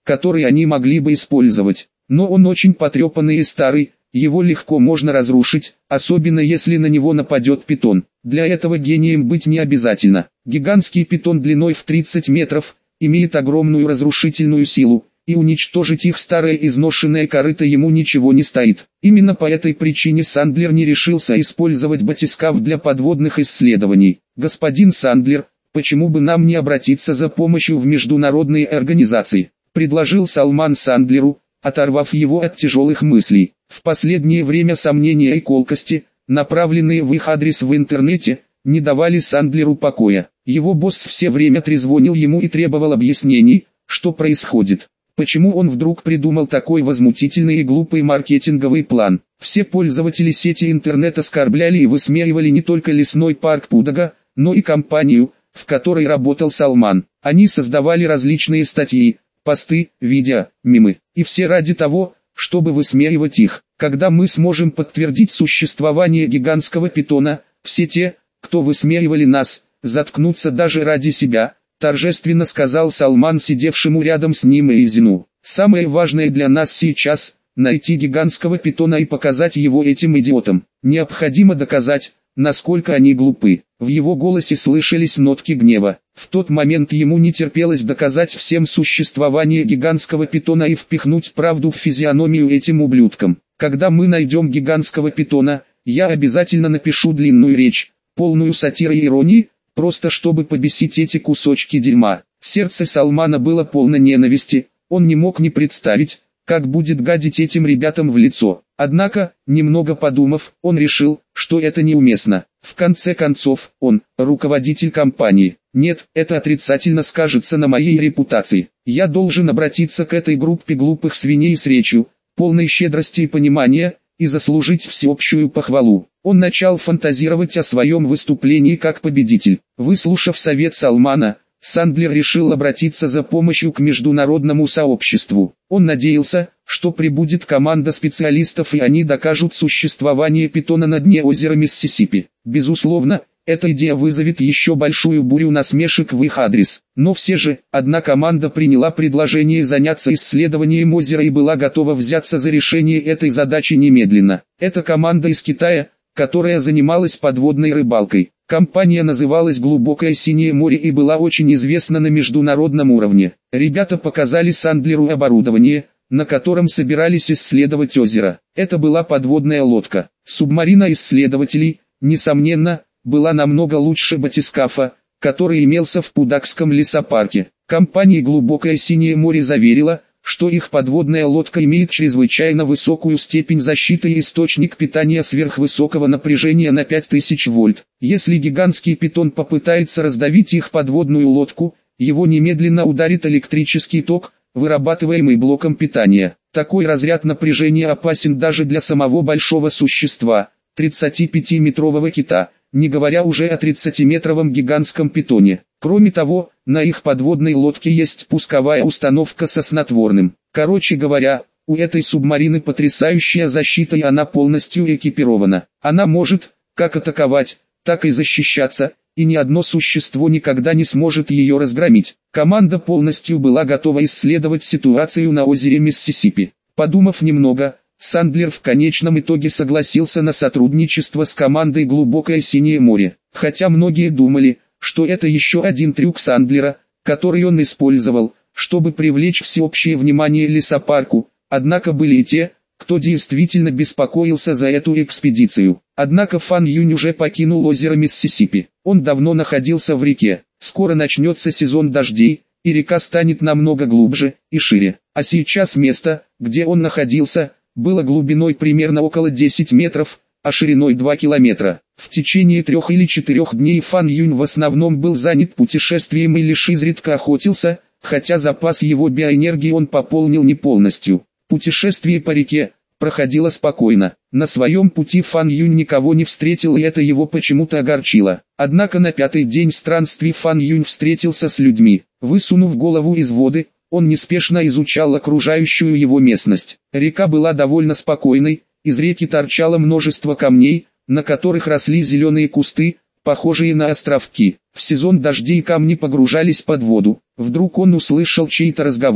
который они могли бы использовать. Но он очень потрепанный и старый, его легко можно разрушить, особенно если на него нападет питон. Для этого гением быть не обязательно. Гигантский питон длиной в 30 метров, имеет огромную разрушительную силу, и уничтожить их старое изношенное корыто ему ничего не стоит. Именно по этой причине Сандлер не решился использовать батискаф для подводных исследований. «Господин Сандлер, почему бы нам не обратиться за помощью в международные организации?» – предложил Салман Сандлеру, оторвав его от тяжелых мыслей. В последнее время сомнения и колкости, направленные в их адрес в интернете, не давали Сандлеру покоя. Его босс все время трезвонил ему и требовал объяснений, что происходит. Почему он вдруг придумал такой возмутительный и глупый маркетинговый план? Все пользователи сети интернет оскорбляли и высмеивали не только лесной парк Пудога, но и компанию, в которой работал Салман. Они создавали различные статьи, посты, видео, мемы. И все ради того, чтобы высмеивать их. Когда мы сможем подтвердить существование гигантского питона, все те, кто высмеивали нас, заткнутся даже ради себя, торжественно сказал Салман сидевшему рядом с ним Эйзину. Самое важное для нас сейчас – найти гигантского питона и показать его этим идиотам. Необходимо доказать, насколько они глупы. В его голосе слышались нотки гнева. В тот момент ему не терпелось доказать всем существование гигантского питона и впихнуть правду в физиономию этим ублюдкам. Когда мы найдем гигантского питона, я обязательно напишу длинную речь, полную сатиры и иронии, просто чтобы побесить эти кусочки дерьма. Сердце Салмана было полно ненависти, он не мог не представить, как будет гадить этим ребятам в лицо. Однако, немного подумав, он решил, что это неуместно. В конце концов, он – руководитель компании. Нет, это отрицательно скажется на моей репутации. Я должен обратиться к этой группе глупых свиней с речью, полной щедрости и понимания, и заслужить всеобщую похвалу. Он начал фантазировать о своем выступлении как победитель. Выслушав совет Салмана, Сандлер решил обратиться за помощью к международному сообществу. Он надеялся, что прибудет команда специалистов и они докажут существование питона на дне озера Миссисипи. Безусловно, эта идея вызовет еще большую бурю насмешек в их адрес. Но все же, одна команда приняла предложение заняться исследованием озера и была готова взяться за решение этой задачи немедленно. Это команда из Китая, которая занималась подводной рыбалкой. Компания называлась «Глубокое синее море» и была очень известна на международном уровне. Ребята показали Сандлеру оборудование, на котором собирались исследовать озеро. Это была подводная лодка. Субмарина исследователей, несомненно, была намного лучше батискафа, который имелся в Пудагском лесопарке. Компания «Глубокое синее море» заверила, что их подводная лодка имеет чрезвычайно высокую степень защиты и источник питания сверхвысокого напряжения на 5000 вольт. Если гигантский питон попытается раздавить их подводную лодку, его немедленно ударит электрический ток, вырабатываемый блоком питания. Такой разряд напряжения опасен даже для самого большого существа, 35-метрового кита, не говоря уже о 30-метровом гигантском питоне. Кроме того, на их подводной лодке есть пусковая установка со снотворным. Короче говоря, у этой субмарины потрясающая защита и она полностью экипирована. Она может, как атаковать, так и защищаться, и ни одно существо никогда не сможет ее разгромить. Команда полностью была готова исследовать ситуацию на озере Миссисипи. Подумав немного, Сандлер в конечном итоге согласился на сотрудничество с командой «Глубокое синее море». Хотя многие думали, что это еще один трюк Сандлера, который он использовал, чтобы привлечь всеобщее внимание лесопарку, однако были и те, кто действительно беспокоился за эту экспедицию. Однако Фан Юнь уже покинул озеро Миссисипи. Он давно находился в реке. Скоро начнется сезон дождей, и река станет намного глубже и шире. А сейчас место, где он находился, было глубиной примерно около 10 метров, а шириной 2 километра. В течение 3 или 4 дней Фан Юнь в основном был занят путешествием и лишь изредка охотился, хотя запас его биоэнергии он пополнил не полностью. Путешествие по реке проходило спокойно. На своем пути Фан Юнь никого не встретил и это его почему-то огорчило. Однако на 5-й день странствий Фан Юнь встретился с людьми. Высунув голову из воды, он неспешно изучал окружающую его местность. Река была довольно спокойной, из реки торчало множество камней, на которых росли зеленые кусты, похожие на островки. В сезон дождей камни погружались под воду. Вдруг он услышал чей-то разговор.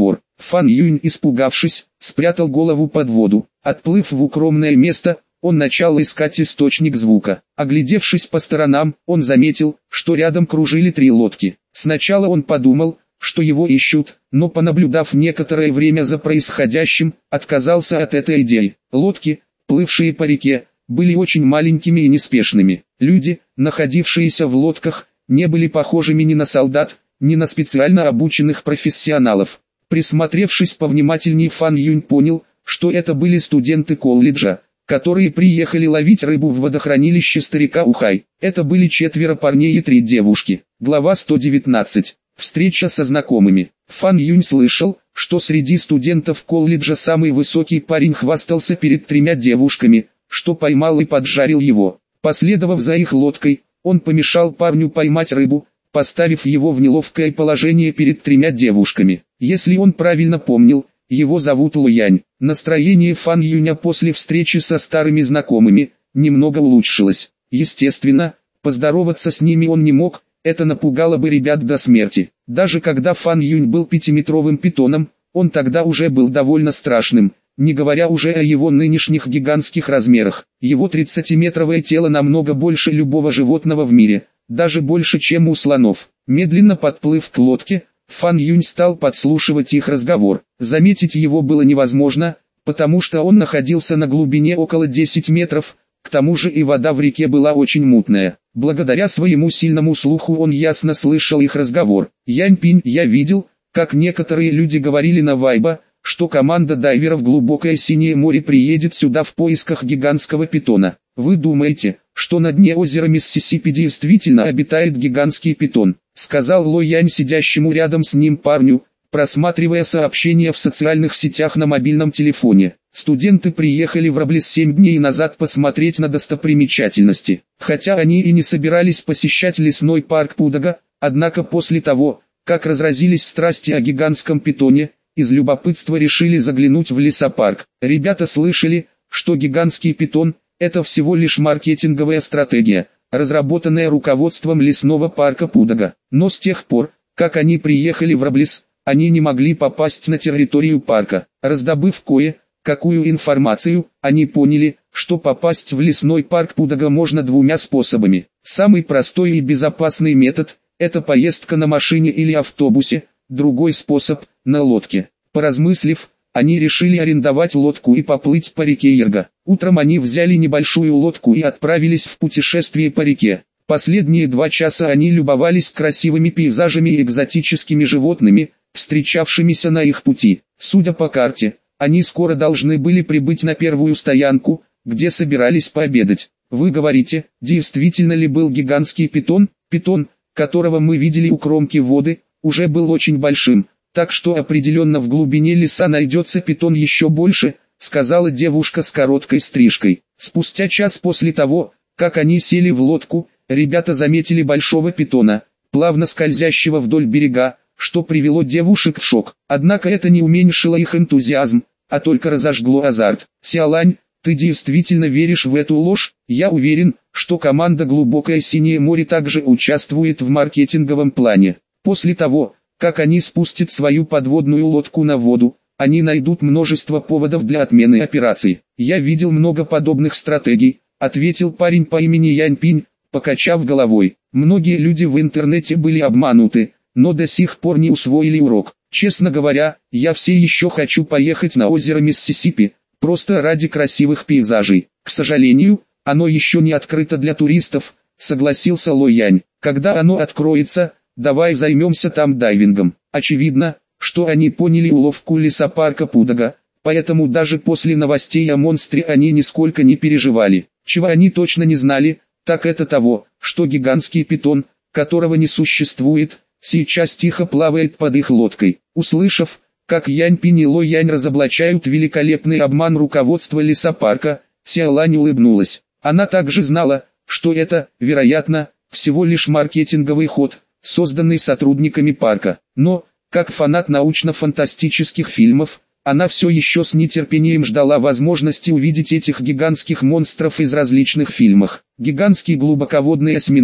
Фан Юнь, испугавшись, спрятал голову под воду. Отплыв в укромное место, он начал искать источник звука. Оглядевшись по сторонам, он заметил, что рядом кружили 3 лодки. Сначала он подумал, что его ищут, но понаблюдав некоторое время за происходящим, отказался от этой идеи. Лодки, плывшие по реке, были очень маленькими и неспешными. Люди, находившиеся в лодках, не были похожими ни на солдат, ни на специально обученных профессионалов. Присмотревшись повнимательнее, Фан Юнь понял, что это были студенты колледжа, которые приехали ловить рыбу в водохранилище старика Ухай. Это были 4 парней и 3 девушки. Глава 119. Встреча со знакомыми. Фан Юнь слышал, что среди студентов колледжа самый высокий парень хвастался перед 3 девушками, что поймал и поджарил его. Последовав за их лодкой, он помешал парню поймать рыбу, поставив его в неловкое положение перед 3 девушками. Если он правильно помнил, его зовут Луянь. Настроение Фан Юня после встречи со старыми знакомыми немного улучшилось. Естественно, поздороваться с ними он не мог, это напугало бы ребят до смерти. Даже когда Фан Юнь был 5-метровым питоном, он тогда уже был довольно страшным, не говоря уже о его нынешних гигантских размерах. Его 30-метровое тело намного больше любого животного в мире, даже больше, чем у слонов. Медленно подплыв к лодке, Фан Юнь стал подслушивать их разговор. Заметить его было невозможно, потому что он находился на глубине около 10 метров, к тому же и вода в реке была очень мутная. Благодаря своему сильному слуху он ясно слышал их разговор. «Янь-Пинь, я видел, как некоторые люди говорили на Вайбо, что команда дайверов «Глубокое синее море» приедет сюда в поисках гигантского питона. Вы думаете, что на дне озера Миссисипи действительно обитает гигантский питон?» — сказал Ло Янь сидящему рядом с ним парню, просматривая сообщения в социальных сетях на мобильном телефоне. Студенты приехали в Раблес 7 дней назад посмотреть на достопримечательности. Хотя они и не собирались посещать лесной парк Пудога, однако после того, как разразились страсти о гигантском питоне, из любопытства решили заглянуть в лесопарк. Ребята слышали, что гигантский питон – это всего лишь маркетинговая стратегия, разработанная руководством лесного парка Пудога. Но с тех пор, как они приехали в Раблес, они не могли попасть на территорию парка. Раздобыв кое-какую информацию, они поняли, что попасть в лесной парк Пудога можно 2 способами. Самый простой и безопасный метод – это поездка на машине или автобусе, другой способ – на лодке. Поразмыслив, они решили арендовать лодку и поплыть по реке Ирга. Утром они взяли небольшую лодку и отправились в путешествие по реке. Последние 2 часа они любовались красивыми пейзажами и экзотическими животными, встречавшимися на их пути. Судя по карте, они скоро должны были прибыть на первую стоянку, где собирались пообедать. Вы говорите, действительно ли был гигантский питон? Питон, которого мы видели у кромки воды, уже был очень большим, так что определенно в глубине леса найдется питон еще больше, сказала девушка с короткой стрижкой. Спустя час после того, как они сели в лодку, ребята заметили большого питона, плавно скользящего вдоль берега, что привело девушек в шок. Однако это не уменьшило их энтузиазм, а только разожгло азарт. «Сяолань, ты действительно веришь в эту ложь? Я уверен, что команда «Глубокое синее море» также участвует в маркетинговом плане. После того, как они спустят свою подводную лодку на воду, они найдут множество поводов для отмены операции. Я видел много подобных стратегий», — ответил парень по имени Янь-Пинь, покачав головой. «Многие люди в интернете были обмануты, но до сих пор не усвоили урок. Честно говоря, я все еще хочу поехать на озеро Миссисипи, просто ради красивых пейзажей. К сожалению, оно еще не открыто для туристов», — согласился Ло Янь. «Когда оно откроется, давай займемся там дайвингом». Очевидно, что они поняли уловку лесопарка Пудога, поэтому даже после новостей о монстре они нисколько не переживали. Чего они точно не знали, так это того, что гигантский питон, которого не существует, сейчас тихо плавает под их лодкой. Услышав, как Янь-Пинь и Ло Янь разоблачают великолепный обман руководства лесопарка, Сяолань улыбнулась. Она также знала, что это, вероятно, всего лишь маркетинговый ход, созданный сотрудниками парка. Но, как фанат научно-фантастических фильмов, она все еще с нетерпением ждала возможности увидеть этих гигантских монстров из различных фильмов. Гигантский глубоководный осьминог,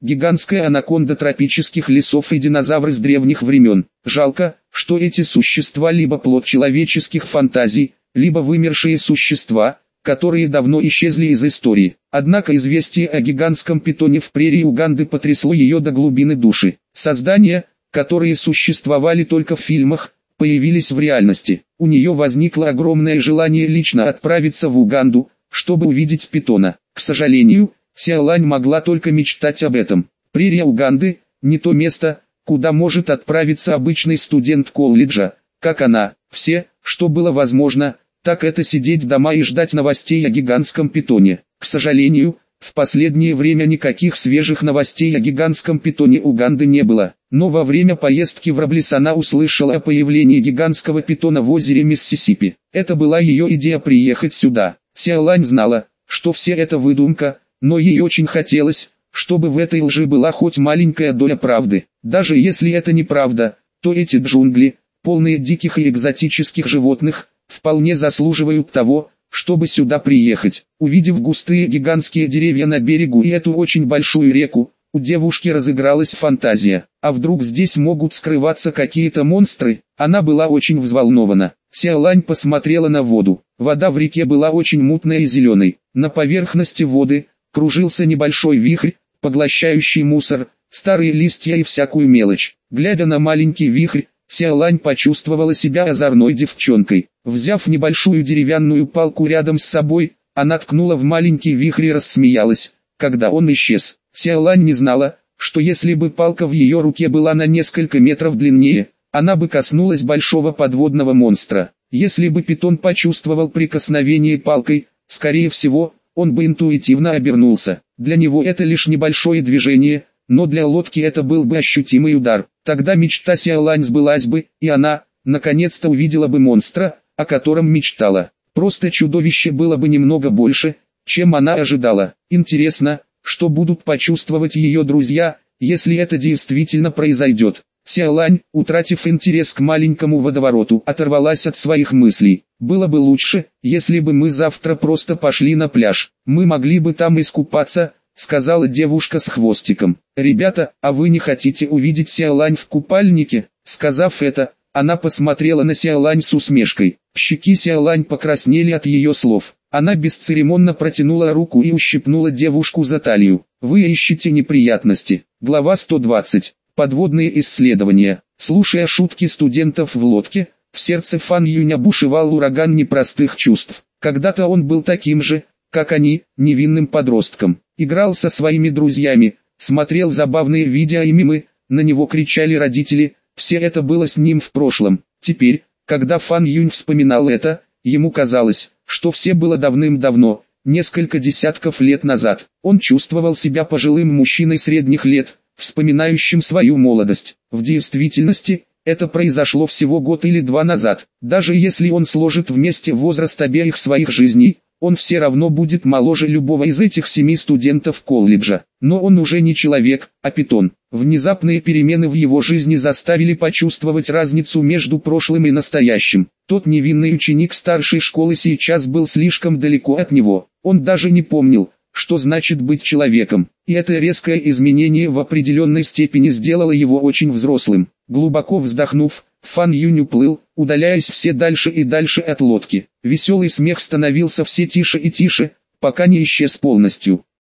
гигантская анаконда тропических лесов и динозавры с древних времен. Жалко, что эти существа либо плод человеческих фантазий, либо вымершие существа, которые давно исчезли из истории. Однако известие о гигантском питоне в прерии Уганды потрясло ее до глубины души. Создания, которые существовали только в фильмах, появились в реальности. У нее возникло огромное желание лично отправиться в Уганду, чтобы увидеть питона. К сожалению, Сяолань могла только мечтать об этом. Прерия Уганды – не то место, куда может отправиться обычный студент колледжа, как она. Все, что было возможно, так это сидеть дома и ждать новостей о гигантском питоне. К сожалению, в последнее время никаких свежих новостей о гигантском питоне Уганды не было. Но во время поездки в Роблес она услышала о появлении гигантского питона в озере Миссисипи. Это была ее идея приехать сюда. Сяолань знала, что все это выдумка, но ей очень хотелось, чтобы в этой лжи была хоть маленькая доля правды. Даже если это неправда, то эти джунгли, полные диких и экзотических животных, вполне заслуживают того, чтобы сюда приехать. Увидев густые гигантские деревья на берегу и эту очень большую реку, у девушки разыгралась фантазия. А вдруг здесь могут скрываться какие-то монстры? Она была очень взволнована. Сяолань посмотрела на воду. Вода в реке была очень мутной и зеленой. На поверхности воды кружился небольшой вихрь, поглощающий мусор, старые листья и всякую мелочь. Глядя на маленький вихрь, Сяолань почувствовала себя озорной девчонкой. Взяв небольшую деревянную палку рядом с собой, она ткнула в маленький вихрь и рассмеялась, когда он исчез. Сяолань не знала, что если бы палка в ее руке была на несколько метров длиннее, она бы коснулась большого подводного монстра. Если бы питон почувствовал прикосновение палкой, скорее всего, он бы интуитивно обернулся. Для него это лишь небольшое движение, но для лодки это был бы ощутимый удар. Тогда мечта Сяолань сбылась бы, и она, наконец-то увидела бы монстра, о котором мечтала. Просто чудовище было бы немного больше, чем она ожидала. Интересно, что будут почувствовать ее друзья, если это действительно произойдет. Сяолань, утратив интерес к маленькому водовороту, оторвалась от своих мыслей. Было бы лучше, если бы мы завтра просто пошли на пляж. Мы могли бы там искупаться, сказала девушка с хвостиком. Ребята, а вы не хотите увидеть Сяолань в купальнике? Сказав это, она посмотрела на Сяолань с усмешкой. Щеки Сяолань покраснели от ее слов. Она бесцеремонно протянула руку и ущипнула девушку за талию. Вы ищете неприятности. Глава 120. Подводные исследования. Слушая шутки студентов в лодке, в сердце Фан Юня бушевал ураган непростых чувств. Когда-то он был таким же, как они, невинным подростком. Играл со своими друзьями, смотрел забавные видео и мемы, на него кричали родители, все это было с ним в прошлом. Теперь, когда Фан Юнь вспоминал это, ему казалось, что все было давным-давно, несколько десятков лет назад. Он чувствовал себя пожилым мужчиной средних лет, вспоминающим свою молодость. В действительности, это произошло всего год или два назад. Даже если он сложит вместе возраст обеих своих жизней, он все равно будет моложе любого из этих 7 студентов колледжа. Но он уже не человек, а питон. Внезапные перемены в его жизни заставили почувствовать разницу между прошлым и настоящим. Тот невинный ученик старшей школы сейчас был слишком далеко от него. Он даже не помнил, что значит быть человеком. И это резкое изменение в определенной степени сделало его очень взрослым. Глубоко вздохнув, Фан Юнь уплыл, удаляясь все дальше и дальше от лодки. Веселый смех становился все тише и тише, пока не исчез полностью.